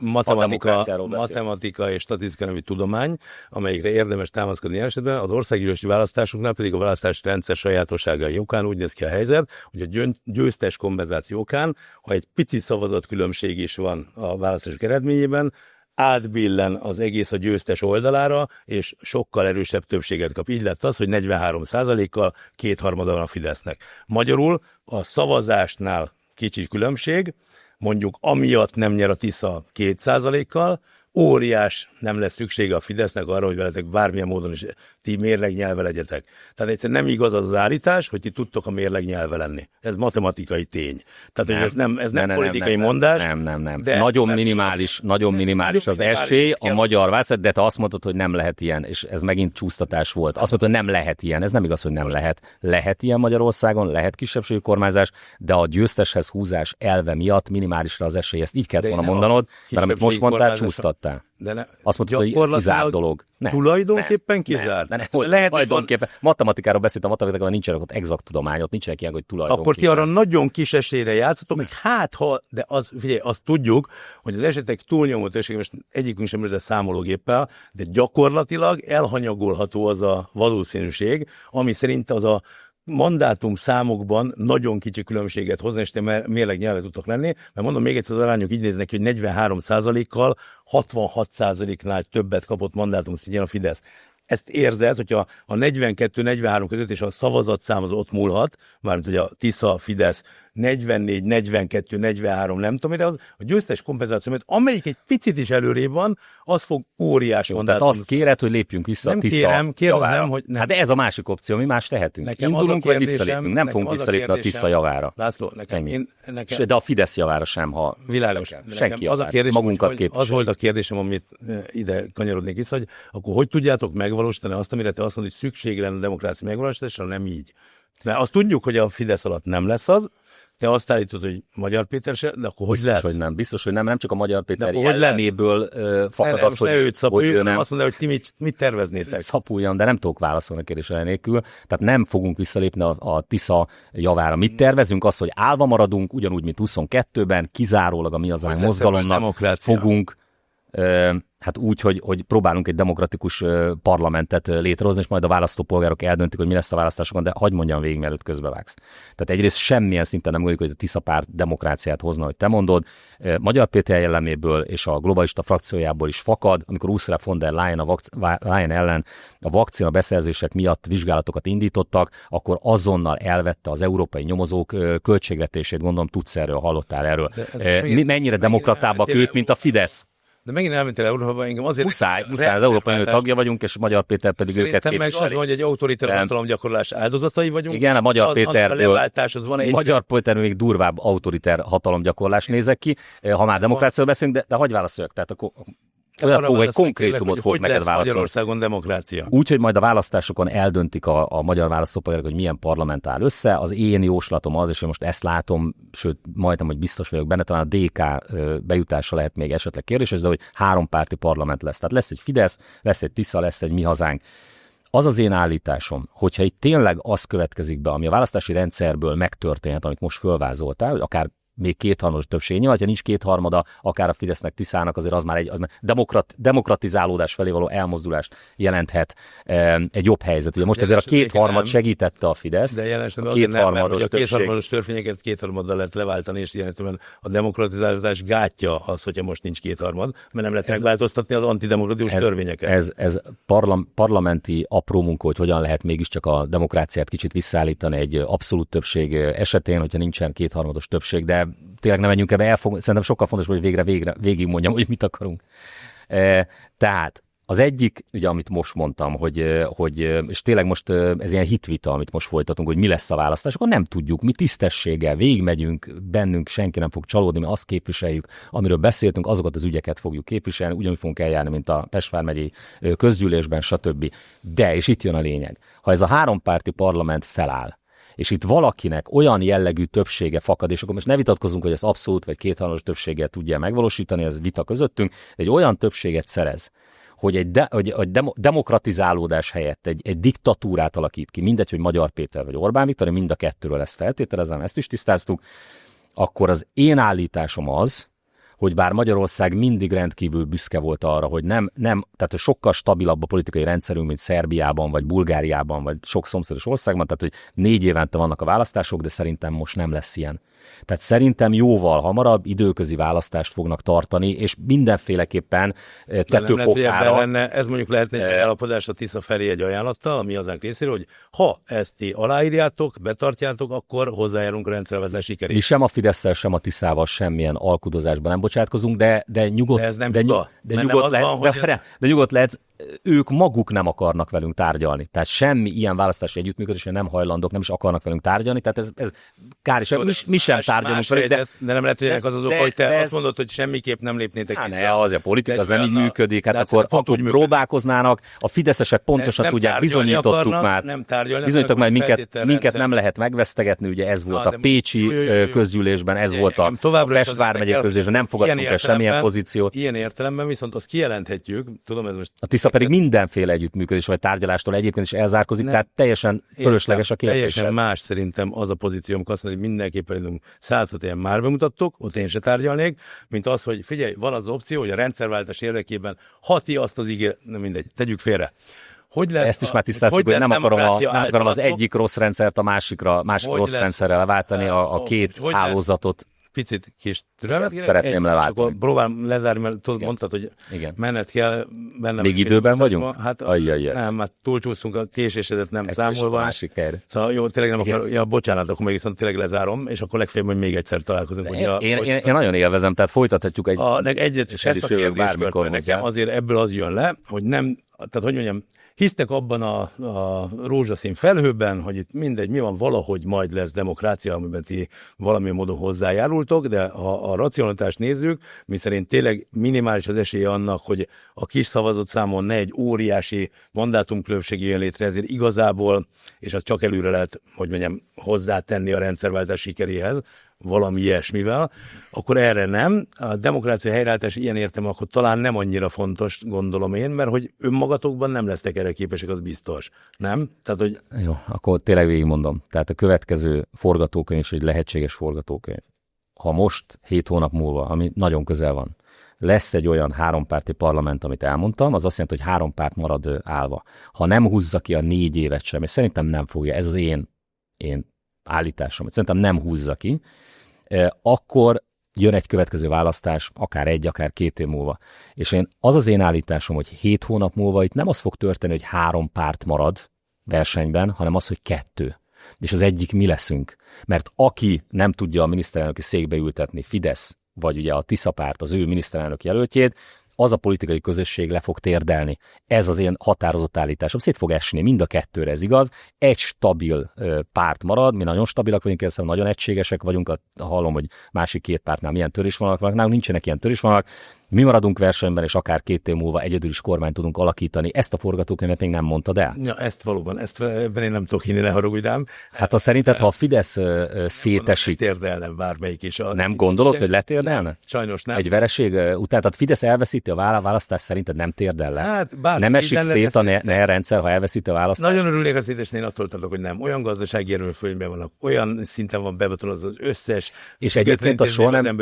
Matematika és statisztika nevű tudomány, amelyikre érdemes támaszkodni ilyen esetben, az országgyűlési választásoknál pedig a választási rendszer sajátosságai okán úgy néz ki a helyzet, hogy a győztes kompenzáció okán, ha egy pici szavazatkülönbség is van a választások eredményében, átbillen az egész a győztes oldalára, és sokkal erősebb többséget kap. Így lett az, hogy 43%-kal kétharmada van a Fidesznek. Magyarul a szavazásnál kicsi különbség, mondjuk amiatt nem nyer a Tisza 2%-kal, óriás nem lesz szüksége a Fidesznek arra, hogy veletek bármilyen módon is ti mérlegnyelve legyetek. Tehát egyszerűen nem igaz az az állítás, hogy ti tudtok a mérlegnyelve lenni. Ez matematikai tény. Tehát hogy ez nem politikai mondás. Nem. Nagyon minimális az esély a magyar választás, de te azt mondtad, hogy nem lehet ilyen, és ez megint csúsztatás volt. Azt mondtad, hogy nem lehet ilyen. Ez nem igaz, hogy nem lehet. Lehet ilyen Magyarországon, lehet kisebbségi kormányzás, de a győzteshez húzás elve miatt minimálisra az esély. Ezt így kellett volna mondanod, mert amit most mondtál, csúsztattál. Azt mondtad, hogy ez kizárt dolog. Tulajdonképpen kizárt. Lehet, tulajdonképpen. Matematikáról beszéltem, matematikában nincsenek ott exakt tudományok, nincsenek ilyen, hogy tulajdonképpen. Akkor ti arra nagyon kis esélyre játszotok, meg de figyelj, azt tudjuk, hogy az esetek túlnyomó többsége, most egyikünk sem ült a számológéppel, de gyakorlatilag elhanyagolható az a valószínűség, ami szerint az a mandátum számokban nagyon kicsi különbséget hozni, és te mérlegnyelve tudtok lenni, mert mondom még egyszer, az arányok így néznek ki, hogy 43%-kal 66%-nál többet kapott mandátum szintjén a Fidesz. Ezt érzed, hogyha a 42-43 között, és a szavazatszám az ott múlhat, mármint hogy a Tisza, Fidesz 44, 42, 43, nem tudom mire, az a győztes kompenzáció, mert amelyik egy picit is előrébb van, az fog óriás mandátum. Tehát azt kéred, hogy lépjünk vissza nem a Tisza kérdezem, hogy nem. Hát de ez a másik opció, mi más tehetünk. Nekem indulunk, vagy visszalépünk. Nem fogunk visszalépni a Tisza javára. László, nekem. De a Fidesz javára sem, ha világos. Senki az a kérdés, magunkat hogy az volt a kérdésem, amit ide kanyarodnék vissza, hogy akkor hogy tudjátok megvalósítani azt, amire te azt mondod, hogy szükség lenne a demokrácia megvalósításra, nem így. Mert azt tudjuk, hogy a Fidesz alatt nem lesz az, te azt állítod, hogy Magyar Péter se, de akkor hogy lehet? Biztos, hogy nem csak a Magyar Péter jelleméből fakad az, hogy ő nem. Azt mondja, hogy ti mit terveznétek. Szapuljam, de nem tudok válaszolni a kérdésre nélkül. Tehát nem fogunk visszalépni a Tisza javára. Mit tervezünk? Azt, hogy állva maradunk, ugyanúgy, mint 22-ben, kizárólag a Mi Hazánk mozgalomnak fogunk hát úgy, hogy próbálunk egy demokratikus parlamentet létrehozni, és majd a választópolgárok eldöntik, hogy mi lesz a választásokon, de hadd mondjam végig, mielőtt közbevágsz. Tehát egyrészt semmilyen szinten nem gondoljuk, hogy a Tisza párt demokráciát hozna, hogy te mondod. Magyar Péter jelleméből és a globalista frakciójából is fakad, amikor Ursula von der Leyen ellen a vakcina beszerzések miatt vizsgálatokat indítottak, akkor azonnal elvette az európai nyomozók költségvetését, gondolom tudsz erről, hallottál erről. Mennyire demokratábbak ők, mint a Fidesz? De megint elmentél Európába, engem azért... Muszáj, az Európai Unió tagja vagyunk, és Magyar Péter pedig őket képviseli. Meg az van, hogy egy autoriter hatalomgyakorlás áldozatai vagyunk. Igen, a Magyar Péterből, egy... Magyar Péter még durvább autoriter hatalomgyakorlás nézek ki, ha már demokráciáról beszélünk, de hagyj válaszoljak, tehát akkor... egy konkrétumot fog neked válaszolni. Magyarországon demokrácia. Úgy, hogy majd a választásokon eldöntik a magyar választópolgárok, hogy milyen parlament áll össze. Az én jóslatom az, és én most ezt látom, sőt, majdnem, hogy biztos vagyok benne, talán a DK bejutása lehet még esetleg kérdéses, de hogy 3 párti parlament lesz. Tehát lesz egy Fidesz, lesz egy Tisza, lesz egy Mi Hazánk. Az az én állításom, hogyha itt tényleg az következik be, ami a választási rendszerből megtörténhet, amit most fölvázoltál, hogy akár még kétharmados többség. Nyilván, ha nincs kétharmada, akár a Fidesznek, Tiszának, azért az már egy demokratizálódás felé való elmozdulást jelenthet egy jobb helyzet. Ugye most ezért a kétharmad segítette a Fidesz. De jelensem a kétharmados törvényeket kétharmaddal lehet leváltani, és jelentően a demokratizálódás gátja az, hogyha most nincs kétharmad, mert nem lehet megváltoztatni az antidemokratikus törvényeket. Ez parlamenti apró munka, hogy hogyan lehet mégiscsak a demokráciát kicsit visszaállítani egy abszolút többség esetén, hogyha nincsen kétharmados többség, de tényleg nem menjünk ebbe, szerintem sokkal fontos, hogy végig mondjam, hogy mit akarunk. Tehát az egyik, ugye, amit most mondtam, hogy és tényleg most ez ilyen hitvita, amit most folytatunk, hogy mi lesz a választás, akkor nem tudjuk, mi tisztességgel végigmegyünk, bennünk senki nem fog csalódni, mi azt képviseljük, amiről beszéltünk, azokat az ügyeket fogjuk képviselni, ugyanúgy fogunk eljárni, mint a Pest vármegyei közgyűlésben, stb. De, és itt jön a lényeg, ha ez a 3 párti parlament feláll, és itt valakinek olyan jellegű többsége fakad, és akkor most ne vitatkozunk, hogy ez abszolút vagy kétharmados többséggel tudja megvalósítani, ez vita közöttünk, de egy olyan többséget szerez, hogy egy demokratizálódás helyett egy diktatúrát alakít ki, mindegy, hogy Magyar Péter vagy Orbán Viktor, én mind a kettőről ezt feltételezem, ezt is tisztáztuk, akkor az én állításom az, hogy bár Magyarország mindig rendkívül büszke volt arra, hogy tehát sokkal stabilabb a politikai rendszerünk, mint Szerbiában, vagy Bulgáriában, vagy sok szomszédos országban, tehát hogy 4 évente vannak a választások, de szerintem most nem lesz ilyen. Tehát szerintem jóval hamarabb időközi választást fognak tartani, és mindenféleképpen tetőfokára... Ez mondjuk lehetne egy elapodás a Tisza felé egy ajánlattal, ami Hazánk részéről, hogy ha ezt ti aláírjátok, betartjátok, akkor hozzájárunk a rendszervezetlen sikerét. És sem a Fidesszel, sem a Tiszával semmilyen alkudozásban nem bocsátkozunk, de nyugodt, de ez nem de nyugodt lehetsz, ők maguk nem akarnak velünk tárgyalni. Tehát semmi ilyen választási együttműködésre nem hajlandók, nem is akarnak velünk tárgyalni, tehát ez kár is. Mi sem tárgyalunk velük. De nem lehet, hogy ennek az oka, hogy te azt mondod, hogy semmiképp nem lépnétek vissza. Ne, az a politika, az nem így működik. Hát akkor pont próbálkoznának, a fideszesek pontosan tudják, bizonyítottuk már. Bizonyítottuk már, minket nem lehet megvesztegetni, ugye ez volt a pécsi közgyűlésben, ez volt a Pest vármegyei közgyűlésben, nem fogadtunk el semmilyen pozíciót. Ilyen értelemben viszont azt kijelenthetjük, tudom, ez most... A Tisza pedig mindenféle együttműködés vagy tárgyalástól egyébként is elzárkozik, tehát teljesen fölösleges a kérdés. Teljesen más szerintem az a pozíció, amikor azt mondja, hogy mindenképpen indulunk 106 ilyen már bemutattok, ott én se tárgyalnék, mint az, hogy figyelj, van az opció, hogy a rendszerváltás érdekében hati azt az nem mindegy, tegyük félre. Hogy lesz ezt is már tisztáztuk, hogy nem akarom az egyik rossz rendszert a másik rossz rendszerrel váltani, a két hálózatot. Picit kis türelmet szeretném leváltani. Akkor próbálom lezárni, mert mondtad, hogy menned kell. Még időben vagyunk? Hát nem, hát túlcsúsztunk a késésedet nem számolva. Másik helyre. Szóval jó, tényleg nem akar, bocsánat, akkor még viszont tényleg lezárom, és akkor legfeljebb, hogy még egyszer találkozunk. Én nagyon élvezem, tehát folytathatjuk ezt a kérdéskört, nekem azért ebből az jön le, hogy nem, tehát hogy mondjam, hisztek abban a rózsaszín felhőben, hogy itt mindegy, mi van, valahogy majd lesz demokrácia, amiben ti valamilyen módon hozzájárultok, de ha a racionalitást nézzük, miszerint tényleg minimális az esélye annak, hogy a kis szavazott számon ne egy óriási mandátumkülönbség jön létre, ezért igazából, és az csak előre lehet, hogy mondjam, hozzátenni a rendszerváltás sikeréhez, valami ilyesmivel, akkor erre nem. A demokrácia helyreállítás ilyen értem, akkor talán nem annyira fontos, gondolom én, mert hogy önmagatokban nem lesztek erre képesek, az biztos. Nem? Tehát, hogy... Jó, akkor tényleg végigmondom. Tehát a következő forgatókönyv is egy lehetséges forgatókönyv. Ha most 7 hónap múlva, ami nagyon közel van, lesz egy olyan hárompárti parlament, amit elmondtam, az azt jelenti, hogy 3 párt marad állva. Ha nem húzza ki a 4 évet sem, és szerintem nem fogja, ez az én állításom, szerintem nem húzza ki, akkor jön egy következő választás, akár 1, akár 2 év múlva. És az én állításom, hogy 7 hónap múlva itt nem az fog történni, hogy 3 párt marad versenyben, hanem az, hogy 2. És az egyik mi leszünk. Mert aki nem tudja a miniszterelnöki székbe ültetni, Fidesz, vagy ugye a Tisza párt, az ő miniszterelnök jelöltjét, az a politikai közösség le fog térdelni. Ez az én határozott állításom. Szét fog esni, mind a kettőre ez igaz. Egy stabil párt marad, mi nagyon stabilak vagyunk, ezzel nagyon egységesek vagyunk, hallom, hogy másik 2 pártnál milyen törésvonalak vannak, nálunk nincsenek ilyen törésvonalak. Mi maradunk versenyben, és akár 2 év múlva egyedül is kormányt tudunk alakítani. Ezt a forgatókönyvet még nem mondtad el? Ja, ezt valóban, ebben én nem tudok hinni, ne haragudj rám. Hát szerinted, ha a Fidesz szétesik... Letérdelne bármelyik is. Nem gondolod, hogy letérdelne? Nem, sajnos nem. Egy vereség után, tehát Fidesz elveszíti a választást, szerinted nem térdel le? Hát, nem esik szét a NER rendszer, ha elveszíti a választást? Nagyon örülnék a szétesni, én attól tartok, hogy nem. Olyan gazdasági erőfölényben vannak, olyan szinten van bebetonozva az összes... És egyébként a soha nem...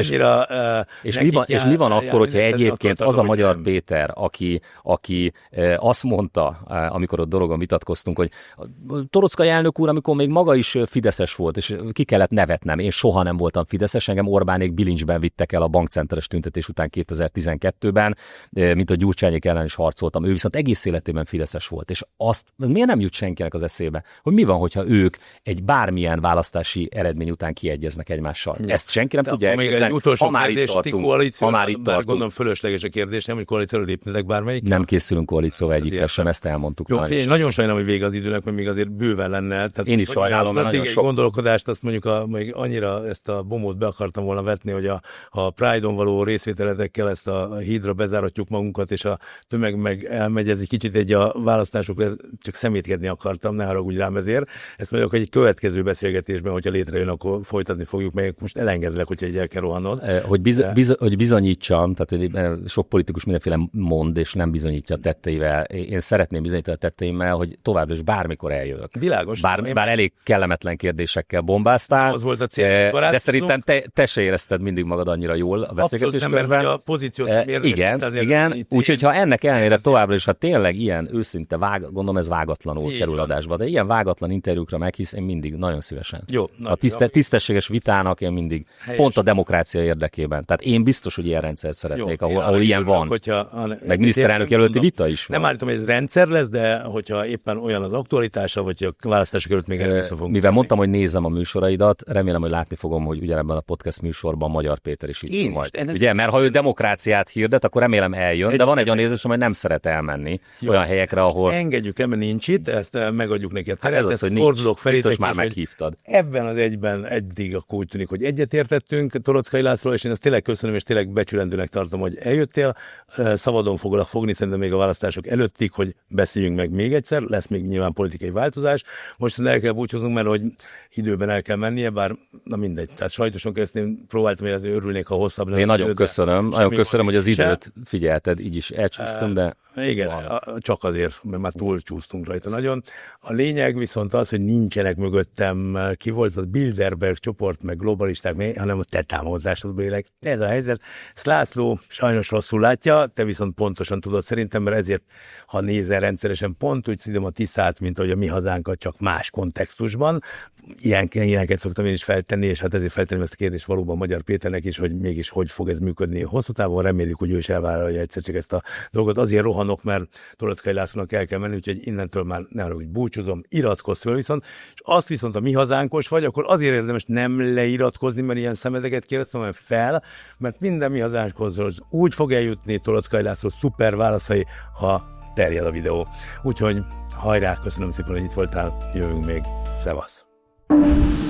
És mi van akkor, hogyha egyébként az a Magyar Péter, aki azt mondta, amikor ott dologon vitatkoztunk, hogy Torockai elnök úr, amikor még maga is fideszes volt, és ki kellett nevetnem, én soha nem voltam fideszes, engem Orbánék bilincsben vittek el a bankcenteres tüntetés után 2012-ben, mint a Gyurcsányék ellen is harcoltam, ő viszont egész életében fideszes volt, és azt miért nem jut senkinek az eszébe, hogy mi van, hogyha ők egy bármilyen választási eredmény után kiegyeznek egymással. Ezt senki nem tudja elképzelni. Még egy utolsó kérdés, ti koalícióval, gondolom fölösleges a kérdés, nem, hogy koalícióra lépnetek bármelyik? Nem készülünk koalícióval egyikkel sem, ezt elmondtuk. Jó, nagyon sajnálom, hogy vége az időnek, mert még azért bőven lenne. Tehát én is sajnálom, mert nagyon sok gondolkodást, azt mondjuk még annyira ezt a bombót be akartam volna vetni, hogy a Pride-on való részvételetekkel ezt a hídra bezáratjuk magunkat, és a tömeg meg elmegy, ez egy kicsit egy a választásokra, csak szemétkedni akartam, ne haragudj rám ezért. Ezt mondjuk, hogy egy következő beszélgetésben, hogyha létrejön, akkor folytatni fogjuk, meg most elengedlek, hogyha egy el kell rohannod. Hogy bizonyítsam, tehát hogy sok politikus mindenféle mond, és nem bizonyítja a tetteivel. Én szeretném bizonyítani a tetteimmel, hogy továbbra is bármikor eljövök. Világos. Bár elég kellemetlen kérdésekkel bombáztál, az volt a cél, de szerintem te se érezted mindig magad annyira jól a beszélgetés közben. Mert a pozíció igen. Úgyhogy ha ennek ellenére továbbra is, ha tényleg ilyen őszinte, gondolom ez vágatlanul kerül adásba, de ilyen vágatlan interjúkra meghisz, én mindig nagyon szívesen. Jó, a tisztességes vitának én mindig, pont a demokrácia érdekében. Tehát én biztos, hogy ilyen rendszer rendszert szeretnék, ahol ilyen van. Hogyha, meg miniszterelnök jelölti vita is van. Nem állítom, hogy ez rendszer lesz, de hogyha éppen olyan az aktualitása, vagy a választások előtt még előbb vissza fogunk. Mivel mondtam, hogy nézem a műsoraidat, remélem, hogy látni fogom, hogy ugyanebben a podcast műsorban Magyar Péter is itt van majd. Ugye, mert ha ő demokráciát hirdet, akkor remélem eljön, de van egy olyan nézésem, hogy nem szeret elmenni olyan helyekre, ahol... Engedjük el, mert nincs itt, ezt megadjuk neki a teret, ez az, hogy fordulok felé. Biztos már meghívtad. Ebben az egyben eddig akkor úgy tűnik, hogy egyetértettünk Toroczkai Lászlóval, és én ezt tényleg köszönöm, és tényleg becsülendőnek tartom, hogy eljöttél. Szabadon foglak fogni, szerintem még a választások előttig, hogy beszéljünk meg még egyszer, lesz még nyilván politikai változás. Most el kell búcsúznunk, mert hogy időben el kell mennie, bár na mindegy. Tehát sajtoson keresztül próbáltam érezni, hogy örülnék, ha hosszabb lenne. Én nagyon köszönöm, hogy az időt figyelted, így is elcsúsztam, de... Igen, csak azért, mert már túlcsúsztunk rajta nagyon. A lényeg viszont az, hogy nincsenek mögöttem, ki volt az Bilderberg csoport, meg globalisták, hanem a te támogatásodból élek. Ez a helyzet. Ezt László sajnos rosszul látja, te viszont pontosan tudod szerintem, mert ezért, ha nézel rendszeresen pont úgy szidom a Tiszát, mint ahogy a Mi Hazánkat, csak más kontextusban. Ilyeneket szoktam én is feltenni, és hát ezért feltenném ezt a kérdést valóban Magyar Péternek is, hogy mégis hogy fog ez működni hosszú távon. Reméljük, hogy ő is elvállalja egyszer csak ezt a dolgot. Azért rohanok, mert Toroczkai Lászlónak el kell menni, úgyhogy innentől már ne arra, hogy búcsúzom, iratkozz fel viszont, és azt viszont a Mi Hazánkos vagy, akkor azért érdemes nem leiratkozni, mert ilyen szemedeket kérdeztem, hanem fel, mert minden Mi Hazánkhoz úgy fog eljutni Toroczkai László szuper válaszai, ha terjed a videó. Úgyhogy hajrá, köszönöm szépen, hogy itt voltál, jövünk még, szevasz!